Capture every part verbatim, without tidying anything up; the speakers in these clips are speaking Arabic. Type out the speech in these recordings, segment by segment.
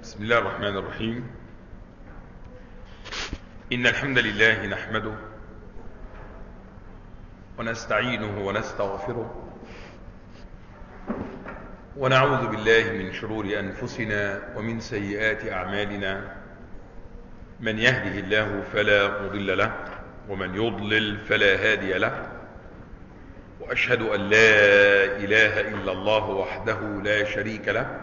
بسم الله الرحمن الرحيم. إن الحمد لله نحمده ونستعينه ونستغفره ونعوذ بالله من شرور أنفسنا ومن سيئات أعمالنا. من يهده الله فلا مضل له ومن يضلل فلا هادي له، وأشهد أن لا إله إلا الله وحده لا شريك له،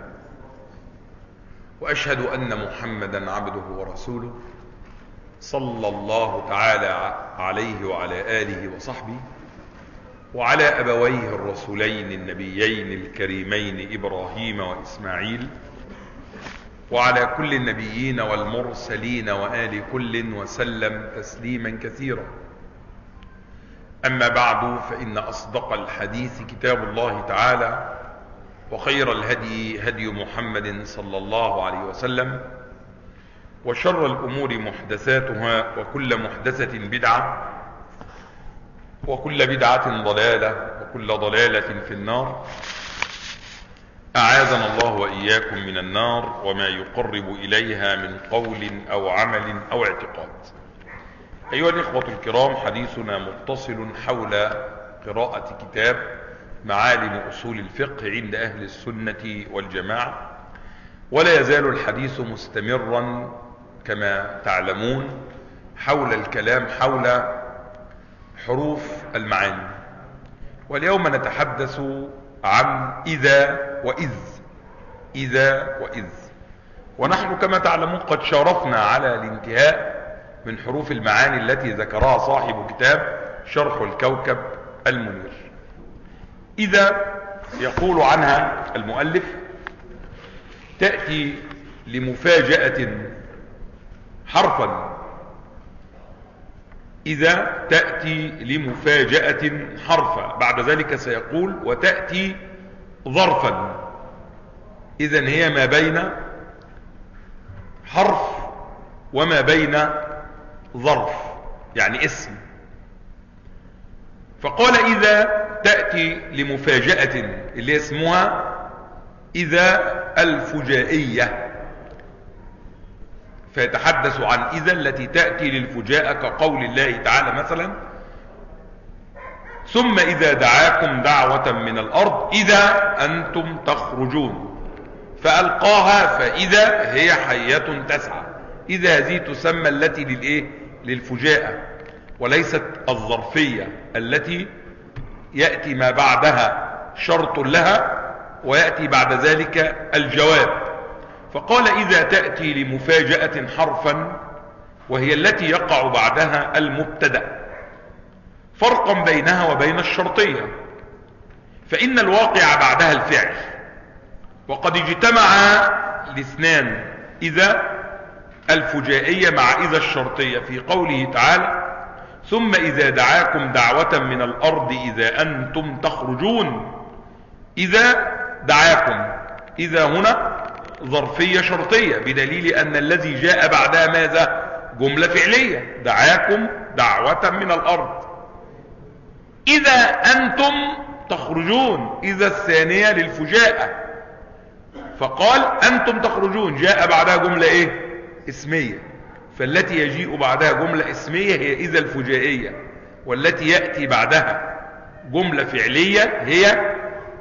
وأشهد أن محمدا عبده ورسوله صلى الله تعالى عليه وعلى آله وصحبه وعلى أبويه الرسولين النبيين الكريمين إبراهيم وإسماعيل، وعلى كل النبيين والمرسلين وآل كل وسلم تسليما كثيرا. أما بعد، فإن أصدق الحديث كتاب الله تعالى، وخير الهدي هدي محمد صلى الله عليه وسلم، وشر الأمور محدثاتها، وكل محدثة بدعة، وكل بدعة ضلالة، وكل ضلالة في النار. أعاذنا الله وإياكم من النار وما يقرب إليها من قول أو عمل أو اعتقاد. أيها الإخوة الكرام، حديثنا متصل حول قراءة كتاب معالم أصول الفقه عند أهل السنة والجماعة، ولا يزال الحديث مستمرا كما تعلمون حول الكلام حول حروف المعاني. واليوم نتحدث عن إذا وإذ. إذا وإذ، ونحن كما تعلمون قد شارفنا على الانتهاء من حروف المعاني التي ذكرها صاحب كتاب شرح الكوكب المنير. إذا يقول عنها المؤلف: تأتي لمفاجأة حرفا. إذا تأتي لمفاجأة حرفا، بعد ذلك سيقول: وتأتي ظرفا. إذن هي ما بين حرف وما بين ظرف، يعني اسم. فقال: إذا تأتي لمفاجأة، اللي اسمها إذا الفجائية. فيتحدث عن إذا التي تأتي للفجاءة، كقول الله تعالى مثلا: ثم إذا دعاكم دعوة من الأرض إذا أنتم تخرجون فألقاها فإذا هي حية تسعى. إذا هذه تسمى التي للإيه؟ للفجاءة، وليست الظرفية التي يأتي ما بعدها شرط لها ويأتي بعد ذلك الجواب. فقال: إذا تأتي لمفاجأة حرفا، وهي التي يقع بعدها المبتدأ، فرقا بينها وبين الشرطية، فإن الواقع بعدها الفعل، وقد اجتمع الاثنان، إذا الفجائية مع إذا الشرطية، في قوله تعالى: ثم إذا دعاكم دعوة من الأرض إذا أنتم تخرجون. إذا دعاكم، إذا هنا ظرفية شرطية، بدليل أن الذي جاء بعدها ماذا؟ جملة فعلية: دعاكم دعوة من الأرض إذا أنتم تخرجون. إذا الثانية للفجاءة، فقال: أنتم تخرجون، جاء بعدها جملة إيه؟ اسمية. فالتي يجيء بعدها جملة اسمية هي إذا الفجائية، والتي يأتي بعدها جملة فعلية هي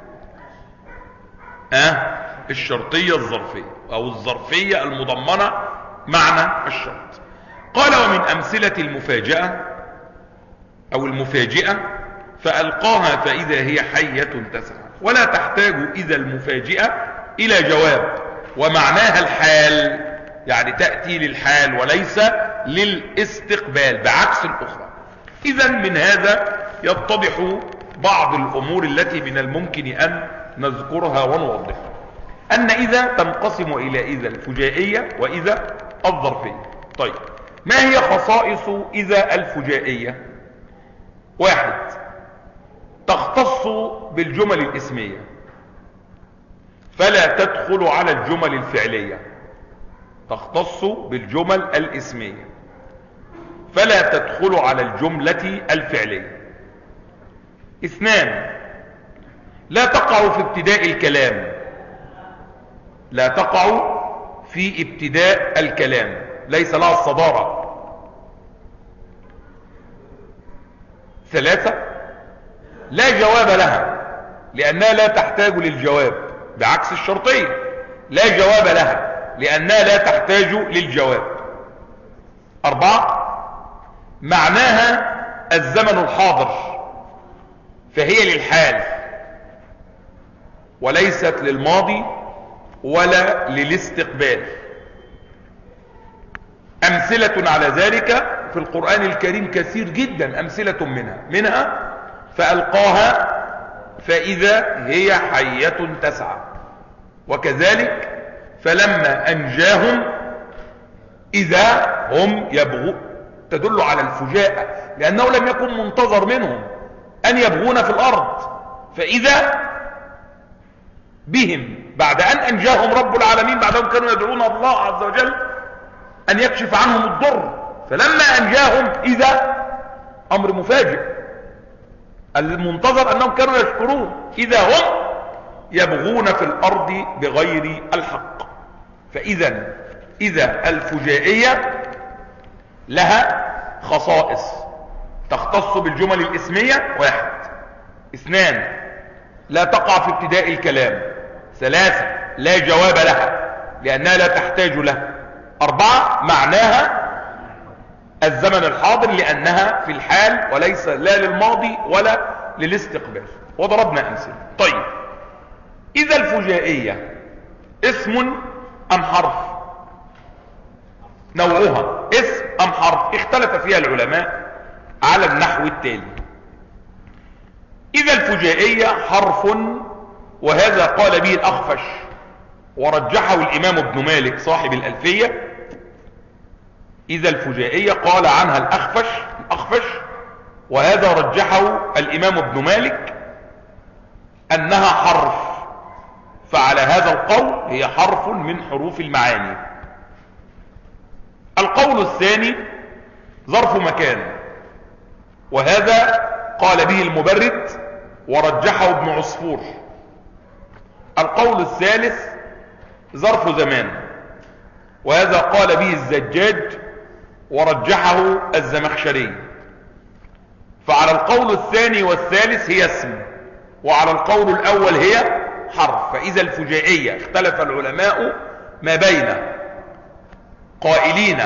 أه الشرطية الظرفية، أو الظرفية المضمنة معنى الشرط. قال: ومن أمثلة المفاجأة أو المفاجئة: فألقاها فإذا هي حية تسعى. ولا تحتاج إذا المفاجئة إلى جواب، ومعناها الحال، يعني تأتي للحال وليس للاستقبال، بعكس الأخرى. إذن من هذا يتضح بعض الأمور التي من الممكن أن نذكرها ونوضحها. أن إذا تنقسم إلى إذا الفجائية وإذا الظرفية. طيب، ما هي خصائص إذا الفجائية؟ واحد، تختص بالجمل الاسمية، فلا تدخل على الجمل الفعلية. تختص بالجمل الاسمية فلا تدخل على الجملة الفعلية. اثنان، لا تقع في ابتداء الكلام. لا تقع في ابتداء الكلام، ليس لها الصدارة. ثلاثة، لا جواب لها لأنها لا تحتاج للجواب، بعكس الشرطية لا جواب لها لأنها لا تحتاج للجواب. أربعة، معناها الزمن الحاضر فهي للحال وليست للماضي ولا للاستقبال. أمثلة على ذلك في القرآن الكريم كثير جدا، أمثلة منها منها فألقاها فإذا هي حية تسعى، وكذلك فلما أنجاهم إذا هم يبغون، تدل على الفجاءة لأنه لم يكن منتظر منهم أن يبغون في الأرض، فإذا بهم بعد أن أنجاهم رب العالمين، بعدهم كانوا يدعون الله عز وجل أن يكشف عنهم الضر، فلما أنجاهم إذا أمر مفاجئ، المنتظر أنهم كانوا يشكرون، إذا هم يبغون في الأرض بغير الحق. فإذا إذا الفجائية لها خصائص تختص بالجمل الاسمية: واحد. اثنان، لا تقع في ابتداء الكلام. ثلاثة، لا جواب لها لأنها لا تحتاج له. أربعة، معناها الزمن الحاضر لأنها في الحال وليس لا للماضي ولا للاستقبال، وضربنا أمثلة. طيب، إذا الفجائية اسم أم حرف؟ نوعها اسم أم حرف؟ اختلف فيها العلماء على النحو التالي: إذا الفجائية حرف، وهذا قال به الأخفش ورجحه الإمام ابن مالك صاحب الألفية. إذا الفجائية قال عنها الأخفش الأخفش وهذا رجحه الإمام ابن مالك أنها حرف، فعلى هذا القول هي حرف من حروف المعاني. القول الثاني ظرف مكان، وهذا قال به المبرد ورجحه ابن عصفور. القول الثالث ظرف زمان، وهذا قال به الزجاج ورجحه الزمخشري. فعلى القول الثاني والثالث هي اسم، وعلى القول الأول هي حرف. فإذا الفجائية اختلف العلماء ما بين قائلين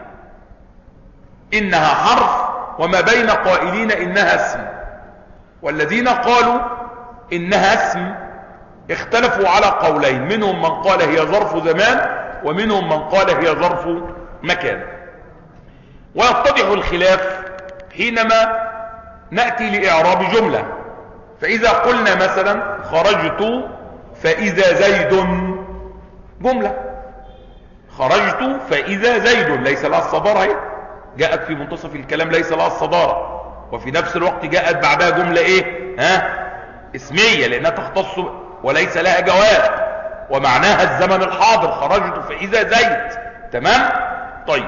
إنها حرف وما بين قائلين إنها اسم، والذين قالوا إنها اسم اختلفوا على قولين، منهم من قال هي ظرف زمان ومنهم من قال هي ظرف مكان. ويتضح الخلاف حينما نأتي لإعراب جملة. فإذا قلنا مثلا خرجت فإذا زيد، جملة خرجت فإذا زيد ليس لها الصدارة، هي جاءت في منتصف الكلام ليس لها الصدارة، وفي نفس الوقت جاءت بعدها جملة ايه؟ ها؟ اسمية لأنها تختص وليس لها جواب، ومعناها الزمن الحاضر، خرجت فإذا زيد. تمام؟ طيب،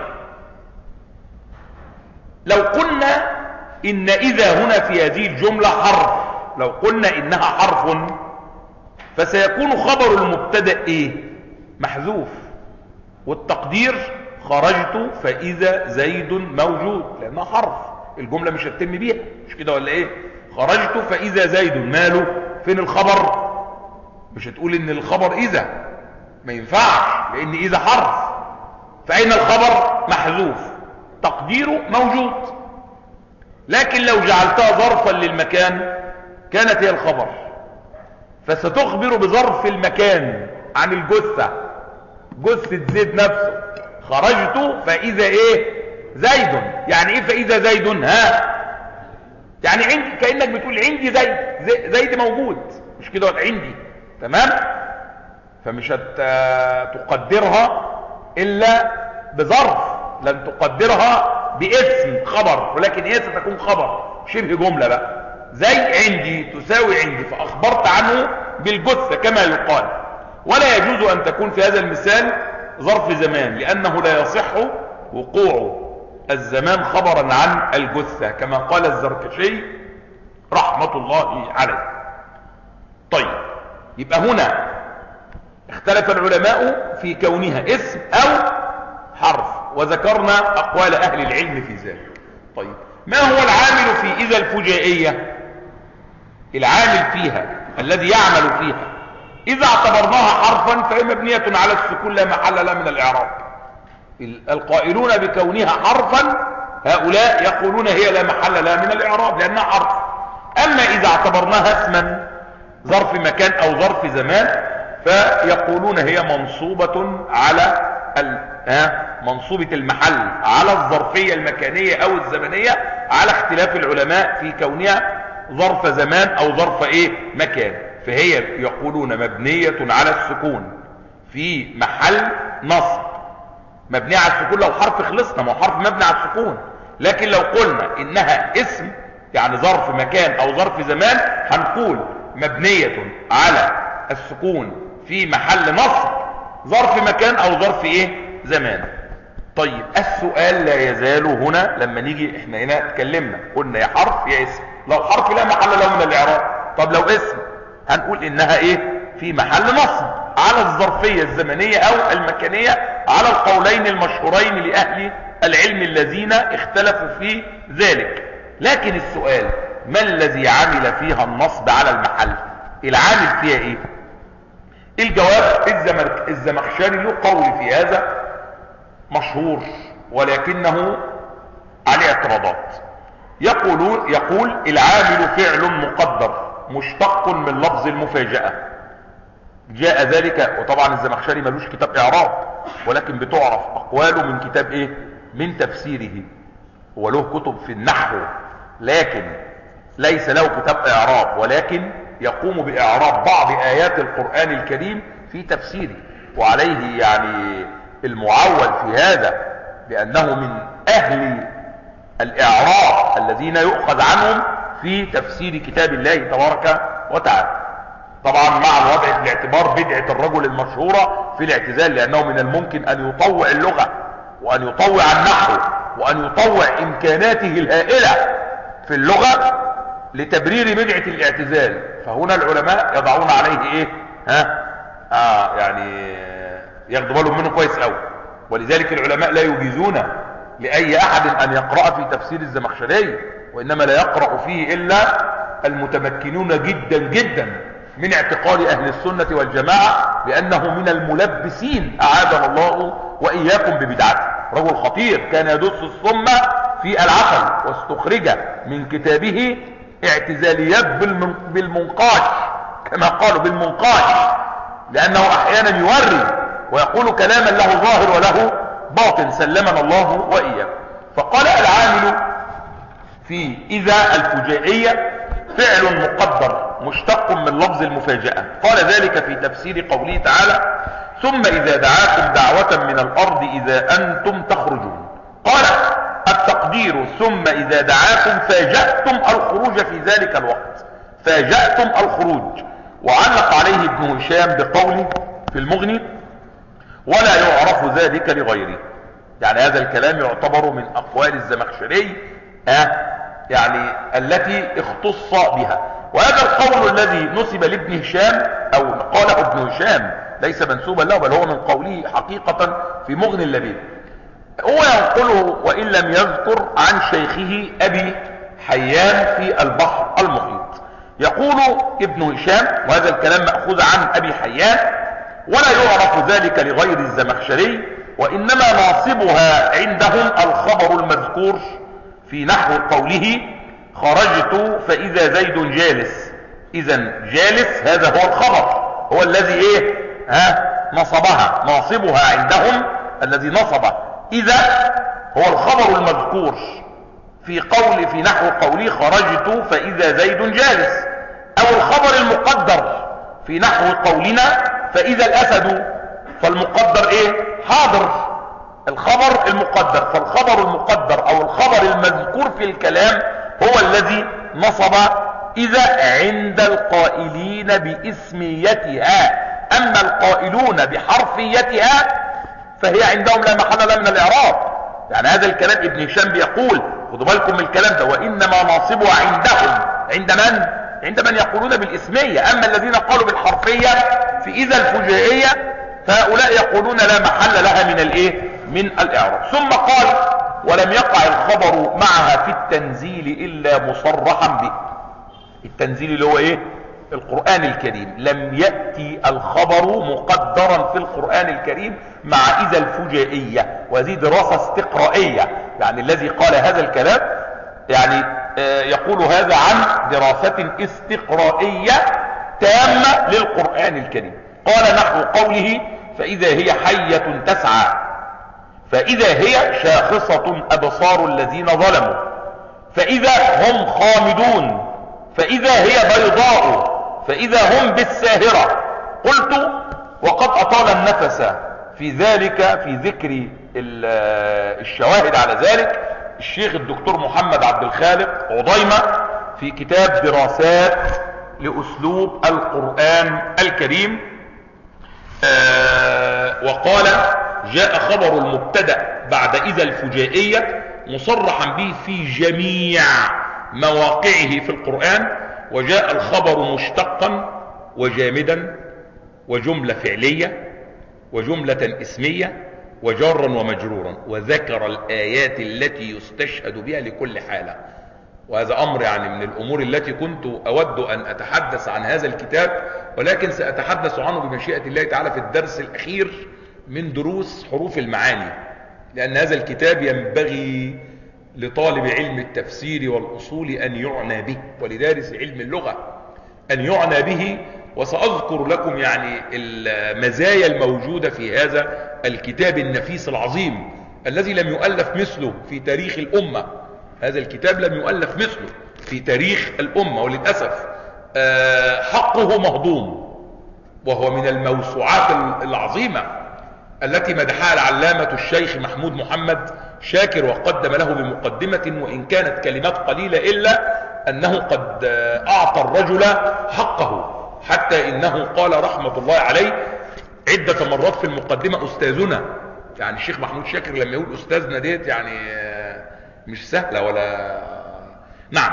لو قلنا إن إذا هنا في هذه الجملة حرف، لو قلنا إنها حرف فسيكون خبر المبتدأ إيه؟ محذوف، والتقدير خرجت فإذا زيد موجود، لأنها حرف، الجملة مش هتتم بيها، مش كده ولا إيه؟ خرجت فإذا زيد، ماله؟ فين الخبر؟ مش هتقول إن الخبر إذا، ما ينفعش، لأن إذا حرف. فأين الخبر؟ محذوف، تقديره موجود. لكن لو جعلتها ظرفا للمكان كانت هي الخبر، فستخبر بظرف المكان عن الجثة، جثة زيد نفسه. خرجت فإذا ايه؟ زيد. يعني ايه فإذا زيد؟ ها؟ يعني عندي، كأنك بتقول عندي زيد، زيد موجود، مش كده ولا عندي؟ تمام؟ فمش هتقدرها إلا بظرف، لن تقدرها باسم خبر، ولكن هي ستكون خبر شبه جملة بقى. زي عندي تساوي عندي، فأخبرت عنه بالجثة كما يقال. ولا يجوز أن تكون في هذا المثال ظرف زمان، لأنه لا يصح وقوع الزمان خبرا عن الجثة كما قال الزركشي رحمة الله عليه. طيب، يبقى هنا اختلف العلماء في كونها اسم او حرف، وذكرنا اقوال اهل العلم في ذلك. طيب ما هو العامل في اذا الفجائية؟ العامل فيها الذي يعمل فيها اذا اعتبرناها حرفا فهي مبنية على السكون لا محل لها من الاعراب. القائلون بكونها حرفا هؤلاء يقولون هي لا محل لها من الاعراب لانها حرف. اما اذا اعتبرناها اسما ظرف مكان او ظرف زمان فيقولون هي منصوبة على منصوبة المحل على الظرفية المكانية او الزمنية على اختلاف العلماء في كونها ظرف زمان او ظرف ايه مكان. فهي يقولون مبنية على السكون في محل نصب. مبنية على السكون لو حرف خلصنا، ما هو حرف مبني على السكون. لكن لو قلنا انها اسم يعني ظرف مكان او ظرف زمان هنقول مبنية على السكون في محل نصب ظرف مكان او ظرف ايه زمان. طيب السؤال لا يزال هنا لما نيجي احنا هنا اتكلمنا قلنا يا حرف يا اسم. لو حرف لا محل له من الاعراب، طب لو اسم هنقول انها ايه في محل نصب على الظرفية الزمنية او المكانية على القولين المشهورين لأهل العلم الذين اختلفوا في ذلك. لكن السؤال ما الذي عمل فيها النصب على المحل؟ العامل فيها ايه؟ الجواب الزمخشري له قول في هذا مشهور ولكنه عليه اعتراضات. يقول يقول العامل فعل مقدر مشتق من لفظ المفاجأة. جاء ذلك، وطبعا الزمخشري ملوش كتاب اعراب ولكن بتعرف اقواله من كتاب ايه من تفسيره. هو له كتب في النحو لكن ليس له كتاب اعراب، ولكن يقوم باعراب بعض ايات القرآن الكريم في تفسيره، وعليه يعني المعول في هذا بانه من اهل الاعراب الذين يؤخذ عنهم في تفسير كتاب الله تبارك وتعالى. طبعا مع الوضع في الاعتبار بدعة الرجل المشهورة في الاعتزال، لانه من الممكن ان يطوع اللغة وان يطوع النحو وان يطوع امكاناته الهائلة في اللغة لتبرير بدعة الاعتزال. فهنا العلماء يضعون عليه ايه ها آه يعني ياخدوا بالهم منه كويس قوي. ولذلك العلماء لا يجيزون لاي احد ان يقرأ في تفسير الزمخشري، وانما لا يقرأ فيه الا المتمكنون جدا جدا من اعتقاد اهل السنة والجماعة بانه من الملبسين اعاذنا الله واياكم ببدعته. رجل خطير كان يدس الصم في العسل، واستخرج من كتابه اعتزاليات بالمنقاش كما قالوا بالمنقاش، لانه احيانا يوري ويقول كلاما له ظاهر وله باطن سلمنا الله واياكم. فقال العامل في اذا الفجائية فعل مقدر مشتق من لفظ المفاجأة. قال ذلك في تفسير قوله تعالى ثم اذا دعاكم دعوة من الارض اذا انتم تخرجون. قال التقدير ثم اذا دعاكم فاجأتم الخروج في ذلك الوقت، فاجأتم الخروج. وعلق عليه ابن هشام بقوله في المغني ولا يعرف ذلك لغيره. يعني هذا الكلام يعتبر من اقوال الزمخشري آه يعني التي اختص بها. وهذا القول الذي نسب لابن هشام او قاله ابن هشام ليس منسوبا له، بل هو من قوله حقيقة في مغني اللبيب. هو ينقله وان لم يذكر عن شيخه ابي حيان في البحر المحيط. يقول ابن هشام وهذا الكلام مأخوذ عن ابي حيان ولا يعرف ذلك لغير الزمخشري، وانما ناصبها عندهم الخبر المذكور في نحو قوله خرجت فاذا زيد جالس. اذا جالس هذا هو الخبر، هو الذي ايه ها نصبها. ناصبها عندهم الذي نصب اذا هو الخبر المذكور في قول في نحو قوله خرجت فاذا زيد جالس، او الخبر المقدر في نحو قولنا فاذا الاسد، فالمقدر ايه حاضر. الخبر المقدر، فالخبر المقدر او الخبر المذكور في الكلام هو الذي نصب اذا عند القائلين باسميتها. اما القائلون بحرفيتها فهي عندهم لا محل لها من الاعراب. يعني هذا الكلام ابن هشام بيقول خدوا بالكم من الكلام ده وانما ناصبها عندهم. عند من؟ عند من يقولون بالاسمية. اما الذين قالوا بالحرفية في اذا الفجائية فهؤلاء يقولون لا محل لها من الايه من الاعراب. ثم قال ولم يقع الخبر معها في التنزيل الا مصرحا به. التنزيل اللي هو ايه؟ القرآن الكريم. لم يأتي الخبر مقدرا في القرآن الكريم مع إذا الفجائية، وهذه دراسة استقرائية. يعني الذي قال هذا الكلام يعني يقول هذا عن دراسة استقرائية تامة للقرآن الكريم. قال نحو قوله فإذا هي حية تسعى، فإذا هي شاخصة أبصار الذين ظلموا، فإذا هم خامدون، فإذا هي بيضاء، فإذا هم بالساهرة. قلت وقد أطال النفس في ذلك في ذكر الشواهد على ذلك الشيخ الدكتور محمد عبد الخالق عضيمة في كتاب دراسات لأسلوب القرآن الكريم. آه وقال جاء خبر المبتدأ بعد إذا الفجائية مصرحا به في جميع مواقعه في القرآن، وجاء الخبر مشتقا وجامدا وجملة فعلية وجملة اسمية وجارا ومجرورا، وذكر الآيات التي يستشهد بها لكل حالة. وهذا أمر يعني من الأمور التي كنت أود أن أتحدث عن هذا الكتاب، ولكن سأتحدث عنه بمشيئة الله تعالى في الدرس الأخير من دروس حروف المعاني، لأن هذا الكتاب ينبغي لطالب علم التفسير والأصول أن يعنى به، ولدارس علم اللغة أن يعنى به. وسأذكر لكم يعني المزايا الموجودة في هذا الكتاب النفيس العظيم الذي لم يؤلف مثله في تاريخ الأمة. هذا الكتاب لم يؤلف مثله في تاريخ الأمة، وللأسف حقه مهضوم، وهو من الموسوعات العظيمة التي مدحها العلامة الشيخ محمود محمد شاكر وقدم له بمقدمة، وإن كانت كلمات قليلة إلا أنه قد أعطى الرجل حقه، حتى إنه قال رحمة الله عليه عدة مرات في المقدمة أستاذنا. يعني الشيخ محمود شاكر لما يقول أستاذنا ديت يعني مش سهلة ولا. نعم.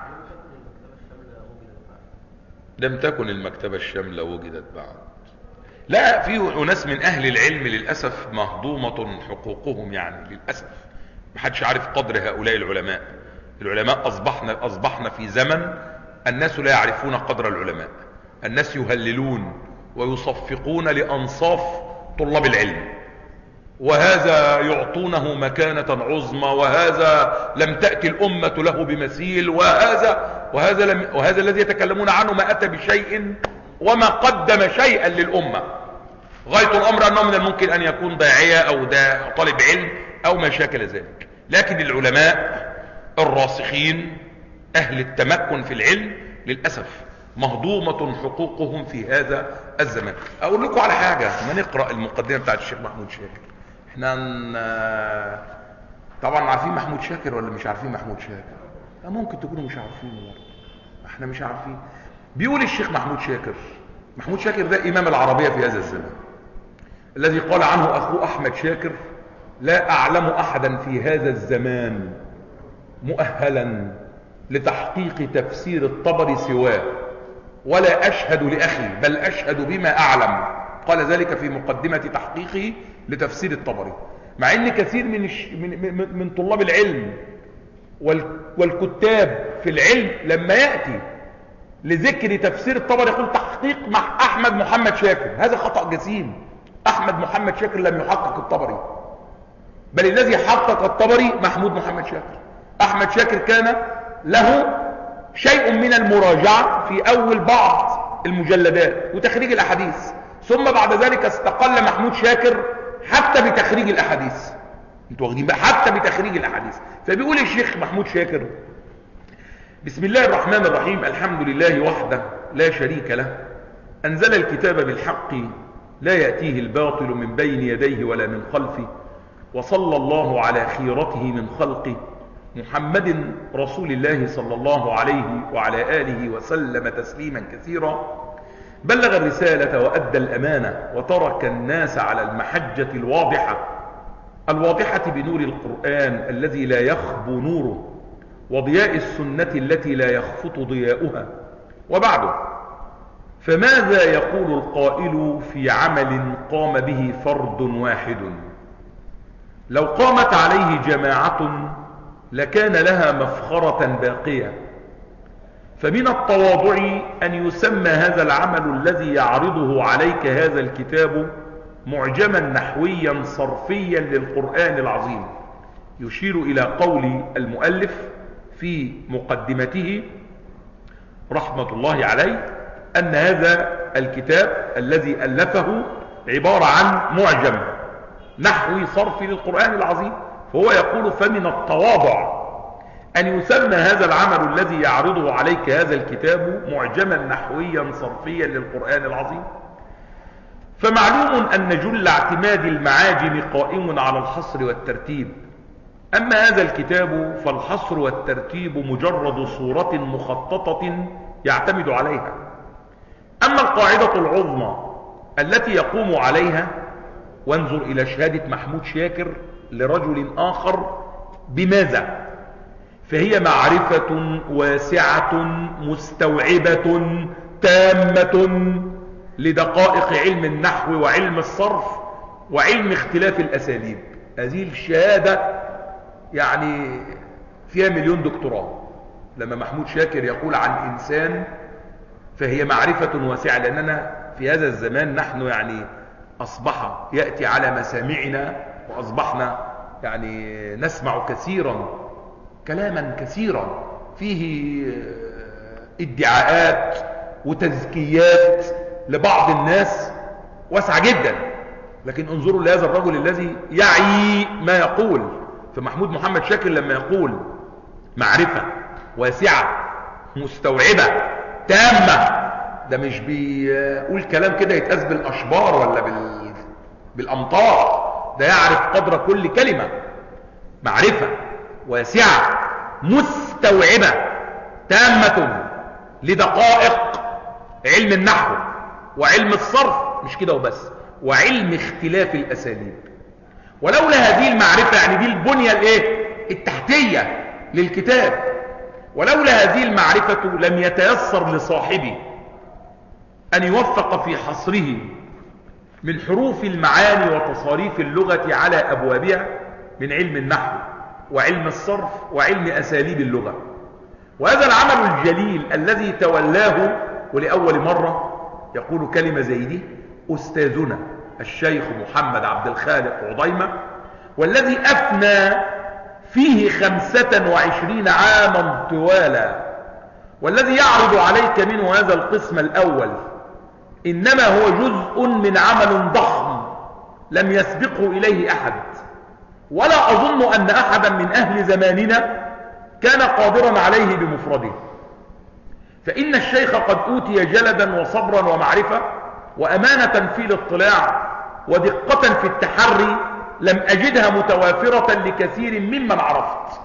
لم تكن المكتبة الشاملة وجدت بعد. لا، في أناس من أهل العلم للأسف مهضومة حقوقهم، يعني للأسف محدش عارف قدر هؤلاء العلماء. العلماء أصبحنا, أصبحنا في زمن الناس لا يعرفون قدر العلماء. الناس يهللون ويصفقون لأنصاف طلاب العلم، وهذا يعطونه مكانة عظمى، وهذا لم تأتي الأمة له بمثيل، وهذا وهذا, لم وهذا الذي يتكلمون عنه ما أتى بشيء وما قدم شيئا للأمة. غاية الأمر أنه من الممكن أن يكون داعية أو دا طالب علم أو ما شاكل ذلك، لكن العلماء الراسخين أهل التمكن في العلم للأسف مهضومة حقوقهم في هذا الزمان. أقول لكم على حاجة، ما نقرأ المقدمة بتاعت الشيخ محمود شاكر. احنا طبعا عارفين محمود شاكر ولا مش عارفين محمود شاكر؟ ممكن تكونوا مش عارفينه برضه، احنا مش عارفين. بيقول الشيخ محمود شاكر، محمود شاكر ده إمام العربية في هذا الزمان، الذي قال عنه أخوه أحمد شاكر لا أعلم أحدا في هذا الزمان مؤهلا لتحقيق تفسير الطبري سواه، ولا أشهد لأخي بل أشهد بما أعلم. قال ذلك في مقدمة تحقيقه لتفسير الطبري، مع أن كثير من, الش... من... من... من طلاب العلم وال... والكتاب في العلم لما يأتي لذكر تفسير الطبري يقول تحقيق مع أحمد محمد شاكر. هذا خطأ جسيم. أحمد محمد شاكر لم يحقق الطبري، بل الذي حقق الطبري محمود محمد شاكر. أحمد شاكر كان له شيء من المراجعة في أول بعض المجلدات وتخريج الأحاديث، ثم بعد ذلك استقل محمود شاكر حتى بتخريج الأحاديث. انتوا واخدين بقى؟ حتى بتخريج الأحاديث. فبيقول الشيخ محمود شاكر بسم الله الرحمن الرحيم الحمد لله وحده لا شريك له أنزل الكتاب بالحق لا يأتيه الباطل من بين يديه ولا من خلفه، وصلى الله على خيرته من خلقه محمد رسول الله صلى الله عليه وعلى آله وسلم تسليما كثيرا. بلغ الرسالة وأدى الأمانة وترك الناس على المحجة الواضحة الواضحة بنور القرآن الذي لا يخبو نوره، وضياء السنة التي لا يخفت ضياؤها، وبعده، فماذا يقول القائل في عمل قام به فرد واحد؟ لو قامت عليه جماعة لكان لها مفخرة باقية. فمن التواضع أن يسمى هذا العمل الذي يعرضه عليك هذا الكتاب معجما نحويا صرفيا للقرآن العظيم. يشير إلى قول المؤلف في مقدمته رحمة الله عليه أن هذا الكتاب الذي ألفه عبارة عن معجم نحوي صرفي للقرآن العظيم. فهو يقول فمن التواضع أن يسمى هذا العمل الذي يعرضه عليك هذا الكتاب معجما نحويا صرفيا للقرآن العظيم. فمعلوم أن جل اعتماد المعاجم قائم على الحصر والترتيب. أما هذا الكتاب فالحصر والترتيب مجرد صورة مخططة يعتمد عليها. أما القاعدة العظمى التي يقوم عليها، وانظر إلى شهادة محمود شاكر لرجل آخر بماذا؟ فهي معرفة واسعة مستوعبة تامة لدقائق علم النحو وعلم الصرف وعلم اختلاف الأساليب. هذه الشهادة يعني فيها مليون دكتوراه. لما محمود شاكر يقول عن إنسان فهي معرفة واسعة، لأننا في هذا الزمان نحن يعني أصبح يأتي على مسامعنا وأصبحنا يعني نسمع كثيرا كلاما كثيرا فيه ادعاءات وتزكيات لبعض الناس واسعة جدا. لكن انظروا لهذا الرجل الذي يعي ما يقول. فمحمود محمد شاكر لما يقول معرفة واسعة مستوعبة تامة، ده مش بيقول كلام كده يتقاس بالأشبار ولا بال... بالأمطار، ده يعرف قدر كل كلمة. معرفة واسعة مستوعبة تامة لدقائق علم النحو وعلم الصرف، مش كده وبس، وعلم اختلاف الأساليب. ولولا هذه المعرفة، يعني دي البنية الايه التحتية للكتاب، ولولا هذه المعرفة لم يتيسر لصاحبه أن يوفق في حصره من حروف المعاني وتصاريف اللغة على أبوابها من علم النحو وعلم الصرف وعلم أساليب اللغة. وهذا العمل الجليل الذي تولاه ولأول مرة يقول كلمة زي دي أستاذنا الشيخ محمد عبد الخالق عضيمة، والذي أفنى فيه خمسة وعشرين عاما طوالا، والذي يعرض عليك منه هذا القسم الأول إنما هو جزء من عمل ضخم لم يسبقه إليه أحد. ولا أظن أن أحدا من أهل زماننا كان قادرا عليه بمفرده. فإن الشيخ قد أوتي جلدا وصبرا ومعرفة وأمانة في الاطلاع ودقة في التحري لم أجدها متوافرة لكثير ممن عرفت.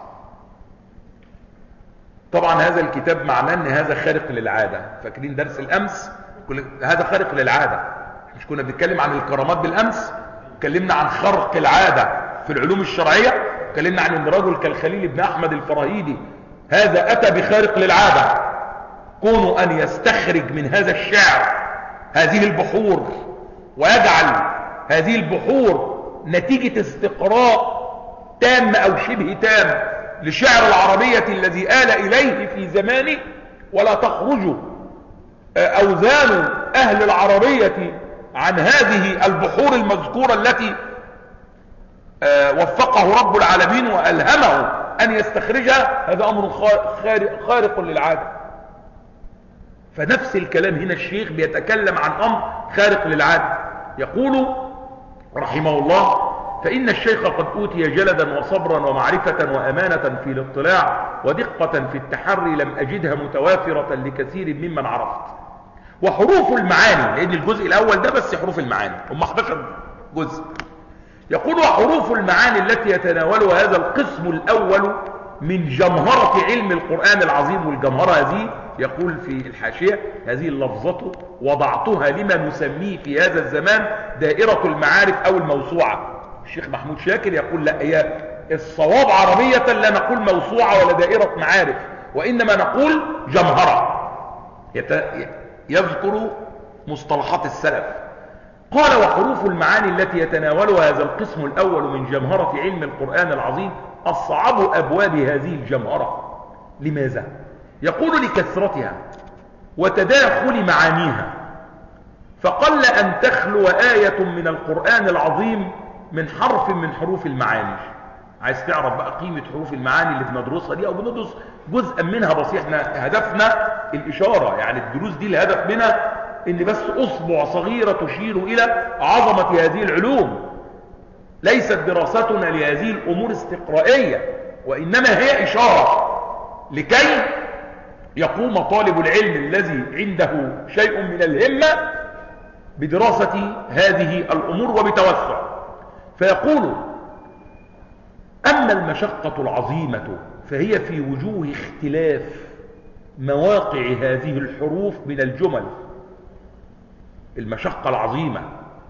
طبعا هذا الكتاب معناه أن هذا خارق للعادة. فاكرين درس الأمس؟ هذا خارق للعادة. مش كنا بنتكلم عن الكرامات بالأمس؟ اتكلمنا عن خرق العادة في العلوم الشرعية. اتكلمنا عن ان رجل كالخليل بن أحمد الفراهيدي هذا أتى بخارق للعادة، كونه أن يستخرج من هذا الشعر هذه البحور ويجعل هذه البحور نتيجة استقراء تام أو شبه تام لشعر العربية الذي آل إليه في زمانه. ولا تخرج أوزان أهل العربية عن هذه البحور المذكورة التي وفقه رب العالمين وألهمه أن يستخرجها. هذا أمر خارق للعادة. فنفس الكلام هنا الشيخ بيتكلم عن أمر خارق للعادة. يقول رحمه الله فإن الشيخ قد أوتي جلدا وصبرا ومعرفة وأمانة في الاطلاع ودقة في التحري لم أجدها متوافرة لكثير ممن عرفت. وحروف المعاني، لأن الجزء الأول ده بس حروف المعاني، هم أحد عشر جزء. يقول وحروف المعاني التي يتناولها هذا القسم الأول من جمهرة علم القرآن العظيم. والجمهرة هذه يقول في الحاشية هذه اللفظة وضعتها لما نسميه في هذا الزمان دائرة المعارف أو الموسوعة. الشيخ محمود شاكر يقول لا، هي الصواب عربية لا نقول موسوعة ولا دائرة معارف، وإنما نقول جمهرة. يذكر مصطلحات السلف. قال: وحروف المعاني التي يتناولها هذا القسم الأول من جمهرة علم القرآن العظيم أصعب أبواب هذه الجمهرة. لماذا؟ يقول: لكثرتها وتداخل معانيها، فقل أن تخلو آية من القرآن العظيم من حرف من حروف المعاني. عايز تعرف بقى قيمة حروف المعاني اللي بندرسها دي، أو بندرس جزءا منها بسيط، احنا هدفنا الإشارة، يعني الدروس دي الهدف منها إن بس أصبع صغيرة تشير إلى عظمة هذه العلوم. ليست دراستنا لهذه الأمور استقرائية، وإنما هي إشارة لكي يقوم طالب العلم الذي عنده شيء من الهمة بدراسة هذه الأمور وبتوسع. فيقول: أما المشقة العظيمة فهي في وجوه اختلاف مواقع هذه الحروف من الجمل. المشقة العظيمة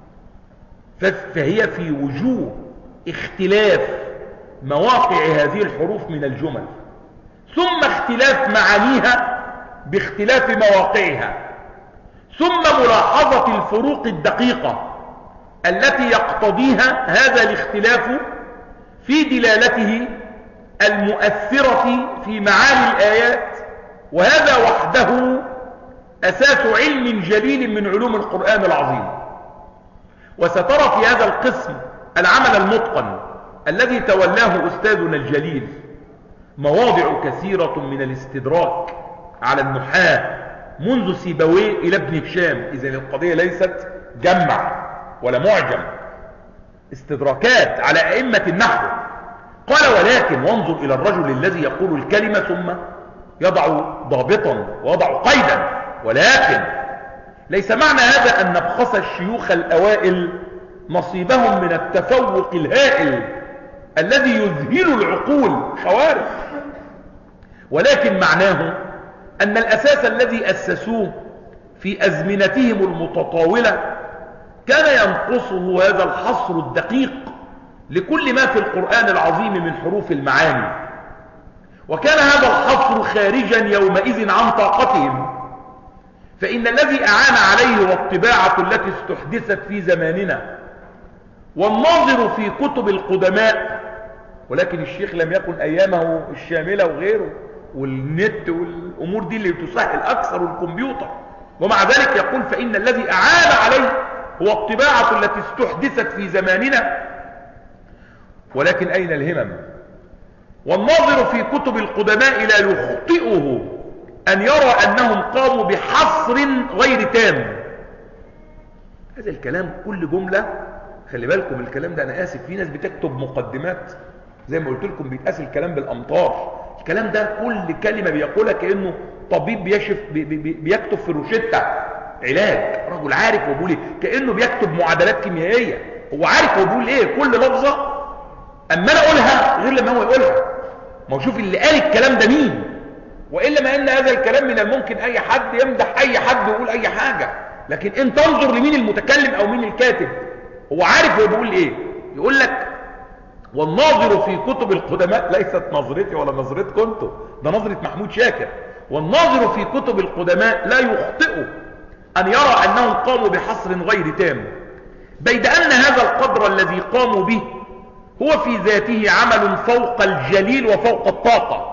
فهي في وجوه اختلاف مواقع هذه الحروف من الجمل، ثم اختلاف معانيها باختلاف مواقعها، ثم ملاحظة الفروق الدقيقة التي يقتضيها هذا الاختلاف في دلالته المؤثرة في معاني الآيات. وهذا وحده أساس علم جليل من علوم القرآن العظيم. وسترى في هذا القسم العمل المتقن الذي تولاه أستاذنا الجليل مواضع كثيرة من الاستدراك على النحاة منذ سيبويه إلى ابن هشام. إذن القضية ليست جمع ولا معجم، استدراكات على أئمة النحو. قال: ولكن وانظر إلى الرجل الذي يقول الكلمة ثم يضع ضابطا ويضع قيدا. ولكن ليس معنى هذا أن نبخس الشيوخ الأوائل نصيبهم من التفوق الهائل الذي يذهل العقول خوارج، ولكن معناه أن الأساس الذي أسسوه في أزمنتهم المتطاولة كان ينقصه هذا الحصر الدقيق لكل ما في القرآن العظيم من حروف المعاني، وكان هذا الحصر خارجا يومئذ عن طاقتهم. فإن الذي أعان عليه هو الطباعة التي استحدثت في زماننا، والناظر في كتب القدماء. ولكن الشيخ لم يكن أيامه الشاملة وغيره والنت والأمور دي اللي تسهل أكثر الكمبيوتر، ومع ذلك يقول: فإن الذي أعان عليه هو الطباعة التي استحدثت في زماننا. ولكن أين الهمم؟ والناظر في كتب القدماء لا يخطئه أن يرى أنهم قاموا بحصر غير تام. هذا الكلام كل جملة، خلي بالكم الكلام ده، أنا آسف، في ناس بتكتب مقدمات زي ما قلت لكم بيتقاس الكلام بالأمطار. الكلام ده كل كلمة بيقولها كأنه طبيب بيشف بي بي بيكتب في روشتة علاج، رجل عارف هو بيقول ايه، كأنه بيكتب معادلات كيميائية، هو عارف هو بيقول ايه كل لفظة. أما أنا أقولها غير لما هو يقولها. ما هو شوف اللي قال الكلام ده مين، وإلا ما أن هذا الكلام من الممكن أي حد يمدح أي حد ويقول أي حاجة، لكن أنت انظر لمين المتكلم أو مين الكاتب، هو عارف هو بيقول إيه. يقول لك: والناظر في كتب القدماء، ليست نظرتي ولا نظرتكم انتم، ده نظرة محمود شاكر. والناظر في كتب القدماء لا يخطئ أن يرى أنهم قاموا بحصر غير تام، بيد أن هذا القدر الذي قاموا به هو في ذاته عمل فوق الجليل وفوق الطاقة.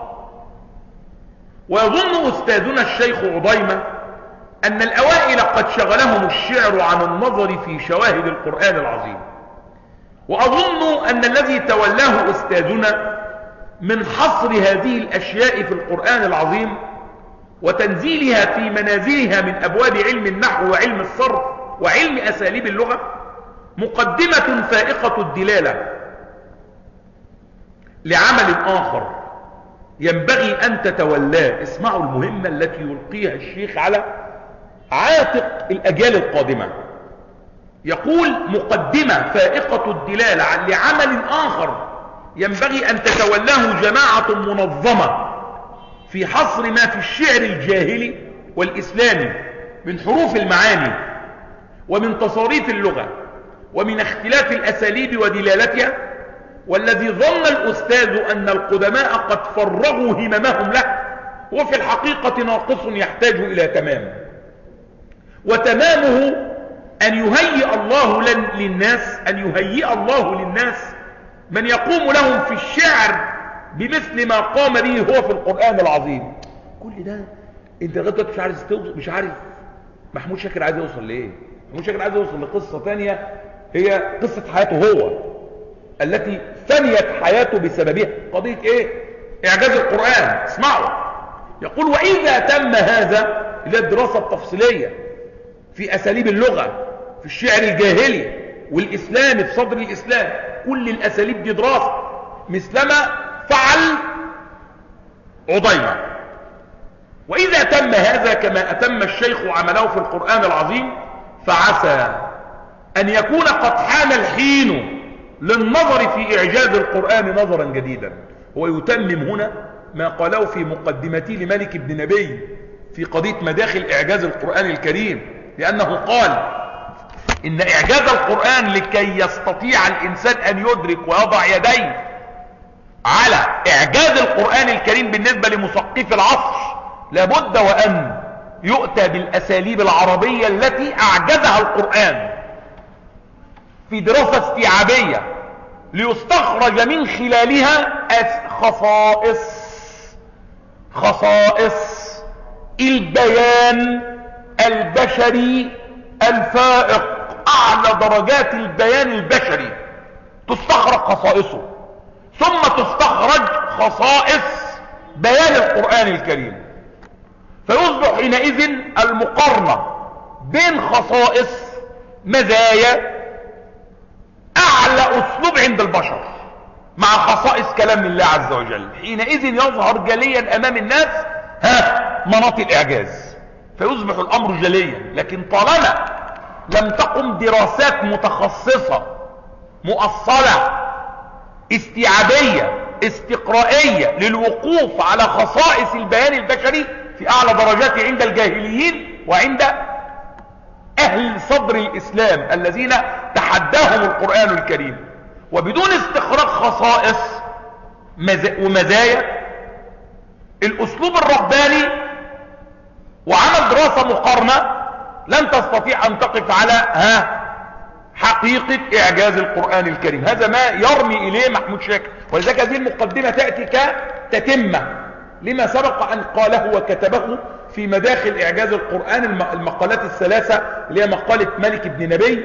ويظن أستاذنا الشيخ عضيمة أن الأوائل قد شغلهم الشعر عن النظر في شواهد القرآن العظيم، وأظن أن الذي تولاه أستاذنا من حصر هذه الأشياء في القرآن العظيم وتنزيلها في منازلها من أبواب علم النحو وعلم الصرف وعلم أساليب اللغة مقدمة فائقة الدلالة لعمل آخر ينبغي أن تتولاه. اسمعوا المهمة التي يلقيها الشيخ على عاتق الأجيال القادمة. يقول: مقدمة فائقة الدلالة لعمل آخر ينبغي أن تتولاه جماعة منظمة في حصر ما في الشعر الجاهلي والإسلامي من حروف المعاني ومن تصاريف اللغة ومن اختلاف الأساليب ودلالتها، والذي ظن الأستاذ أن القدماء قد فرغوا هممهم له هو في الحقيقة ناقص يحتاج إلى تمام، وتمامه أن يهيئ الله للناس أن يهيئ الله للناس من يقوم لهم في الشعر بمثل ما قام به هو في القرآن العظيم. كل ده انت لغايه دلوقتي مش عارف مش عارف محمود شاكر عايز يوصل لايه. محمود شاكر عايز يوصل لقصه ثانيه، هي قصه حياته هو التي فنيت حياته بسببها. قضيه ايه؟ اعجاز القرآن. اسمعوا، يقول: واذا تم هذا، اللي هي الدراسه التفصيليه في اساليب اللغه في الشعر الجاهلي والاسلامي في صدر الاسلام، كل الاساليب دي دراسه مثلما فعل عضيمة. وإذا تم هذا كما أتم الشيخ عمله في القرآن العظيم، فعسى أن يكون قد حان الحين للنظر في إعجاز القرآن نظرا جديدا. هو يتمم هنا ما قاله في مقدمته لملك بن نبي في قضية مداخل إعجاز القرآن الكريم، لأنه قال إن إعجاز القرآن لكي يستطيع الإنسان أن يدرك ويضع يديه على إعجاز القرآن الكريم بالنسبة لمثقف العصر، لابد وأن يؤتى بالأساليب العربية التي أعجزها القرآن في دراسة استيعابية ليستخرج من خلالها خصائص خصائص البيان البشري الفائق، أعلى درجات البيان البشري تستخرج خصائصه، ثم تستخرج خصائص بيان القرآن الكريم، فيصبح حينئذ المقارنة بين خصائص مزايا أعلى أسلوب عند البشر مع خصائص كلام الله عز وجل. حينئذ يظهر جليا أمام الناس ها مناط الإعجاز، فيصبح الأمر جليا. لكن طالما لم تقم دراسات متخصصة مؤصلة استيعابية استقرائية للوقوف على خصائص البيان البشري في أعلى درجاته عند الجاهليين وعند أهل صدر الإسلام الذين تحداهم القرآن الكريم، وبدون استخراج خصائص ومزايا الأسلوب الرباني وعمل دراسة مقارنة لن تستطيع أن تقف على ها حقيقة إعجاز القرآن الكريم. هذا ما يرمي إليه محمود شاكر، ولذلك هذه المقدمة تأتي كتتمة لما سبق أن قاله وكتبه في مداخل إعجاز القرآن، المقالات الثلاثة اللي هي مقالة ملك بن نبي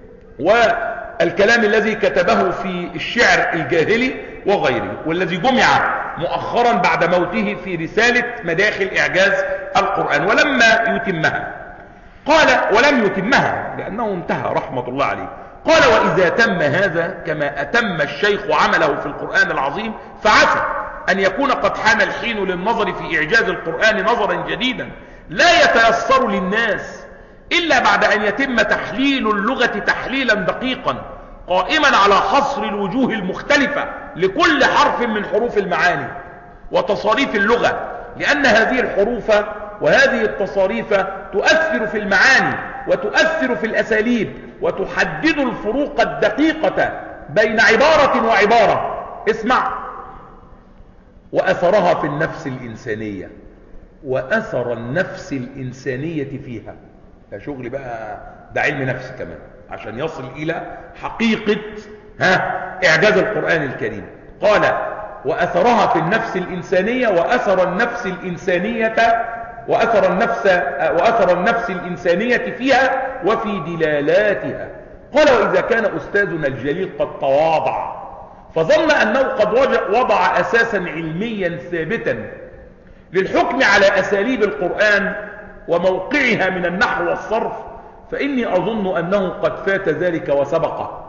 والكلام الذي كتبه في الشعر الجاهلي وغيره، والذي جمع مؤخرا بعد موته في رسالة مداخل إعجاز القرآن. ولما يتمها قال، ولم يتمها لأنه انتهى رحمة الله عليه، قال: وإذا تم هذا كما أتم الشيخ عمله في القرآن العظيم، فعسى أن يكون قد حان الحين للنظر في إعجاز القرآن نظرا جديدا لا يتيسر للناس إلا بعد أن يتم تحليل اللغة تحليلا دقيقا قائما على حصر الوجوه المختلفة لكل حرف من حروف المعاني وتصاريف اللغة، لأن هذه الحروف وهذه التصاريف تؤثر في المعاني وتؤثر في الأساليب وتحدد الفروق الدقيقة بين عبارة وعبارة. اسمع: وأثرها في النفس الإنسانية، وأثر النفس الإنسانية فيها. ده شغل بقى، ده علم نفس كمان عشان يصل إلى حقيقة ها إعجاز القرآن الكريم. قال: وأثرها في النفس الإنسانية، وأثر النفس الإنسانية وأثر النفس وأثر النفس الإنسانية فيها وفي دلالاتها. قال: وإذا كان أستاذنا الجليل قد تواضع فظن أنه قد وضع أساسا علميا ثابتا للحكم على أساليب القرآن وموقعها من النحو والصرف، فإني أظن أنه قد فات ذلك وسبقه،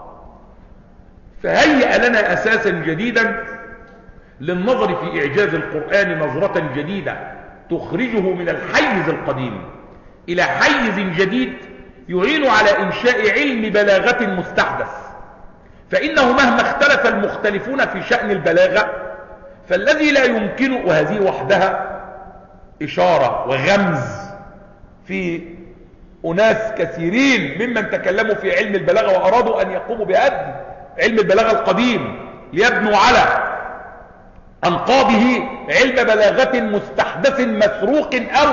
فهيأ لنا أساسا جديدا للنظر في إعجاز القرآن نظرة جديدة تخرجه من الحيز القديم إلى حيز جديد يعين على إنشاء علم بلاغة مستحدث. فإنه مهما اختلف المختلفون في شأن البلاغة فالذي لا يمكن، وهذه وحدها إشارة وغمز في أناس كثيرين ممن تكلموا في علم البلاغة وأرادوا أن يقوموا بهدم علم البلاغة القديم ليبنوا على أنقاضه علم بلاغة مستحدث مسروق أو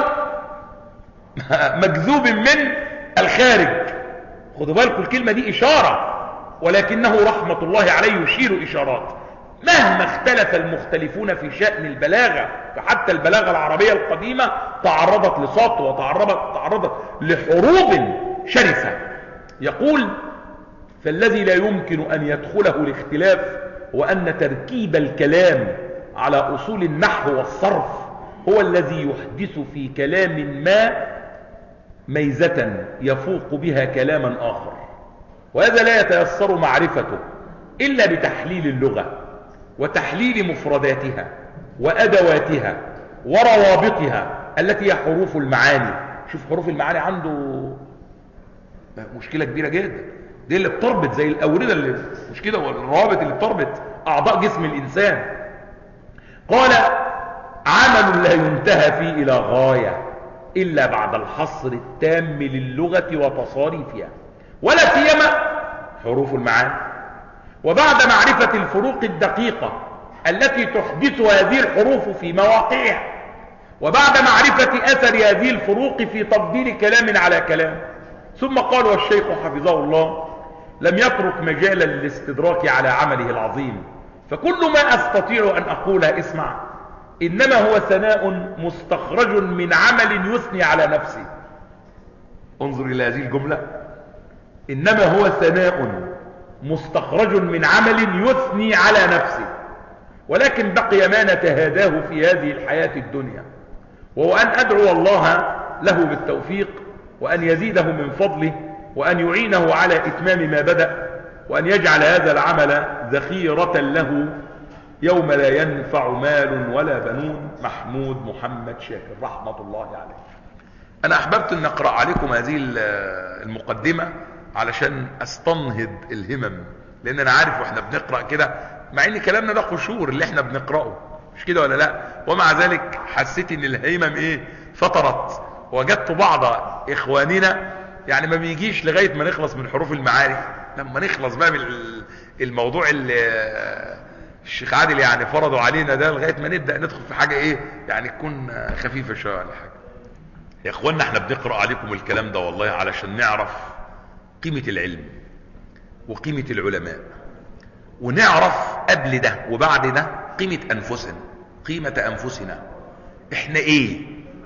مجذوب من الخارج. خدوا بالكم الكلمة دي إشارة، ولكنه رحمة الله عليه يشير إشارات. مهما اختلف المختلفون في شأن البلاغة، فحتى البلاغة العربية القديمة تعرضت لسطو وتعرضت تعرضت لحروب شرسة. يقول: فالذي لا يمكن أن يدخله الاختلاف هو أن تركيب الكلام على أصول النحو والصرف هو الذي يحدث في كلام ما ميزة يفوق بها كلاما آخر، وهذا لا يتيسر معرفته إلا بتحليل اللغة وتحليل مفرداتها وأدواتها وروابطها التي هي حروف المعاني. شوف حروف المعاني عنده مشكلة كبيرة جدا، دي اللي بتربط زي الأوردة اللي مش كده، والروابط اللي بتربط أعضاء جسم الإنسان. قال: عمل لا ينتهى فيه إلى غاية إلا بعد الحصر التام للغة وتصاريفها، ولا سيما حروف المعاني، وبعد معرفة الفروق الدقيقة التي تحدث هذه الحروف في مواقعها، وبعد معرفة أثر هذه الفروق في تفضيل كلام على كلام. ثم قال والشيخ حفظه الله: لم يترك مجالا للاستدراك على عمله العظيم، فكل ما أستطيع أن أقوله اسمع، إنما هو ثناء مستخرج من عمل يثني على نفسه. انظر إلى هذه الجملة: إنما هو ثناء مستخرج من عمل يثني على نفسه، ولكن بقي ما نتهاداه في هذه الحياة الدنيا، وهو أن أدعو الله له بالتوفيق، وأن يزيده من فضله، وأن يعينه على إتمام ما بدأ، وأن يجعل هذا العمل ذخيرة له يوم لا ينفع مال ولا بنون. محمود محمد شاكر رحمة الله عليه. أنا أحببت أن أقرأ عليكم هذه المقدمة علشان أستنهض الهمم، لأن أنا عارف وإحنا بنقرأ كده، مع أن كلامنا ده قشور اللي إحنا بنقرأه، مش كده ولا لا؟ ومع ذلك حسيت أن الهمم إيه فترت. وجدت بعض إخواننا يعني ما بيجيش لغاية ما نخلص من حروف المعاني، لما نخلص بقى من الموضوع اللي الشيخ عادل يعني فرضوا علينا ده، لغاية ما نبدأ ندخل في حاجة ايه يعني تكون خفيفة شوية ولا حاجة. يا اخوانا احنا بنقرأ عليكم الكلام ده والله علشان نعرف قيمة العلم وقيمة العلماء، ونعرف قبل ده وبعد ده قيمة انفسنا، قيمة انفسنا احنا ايه،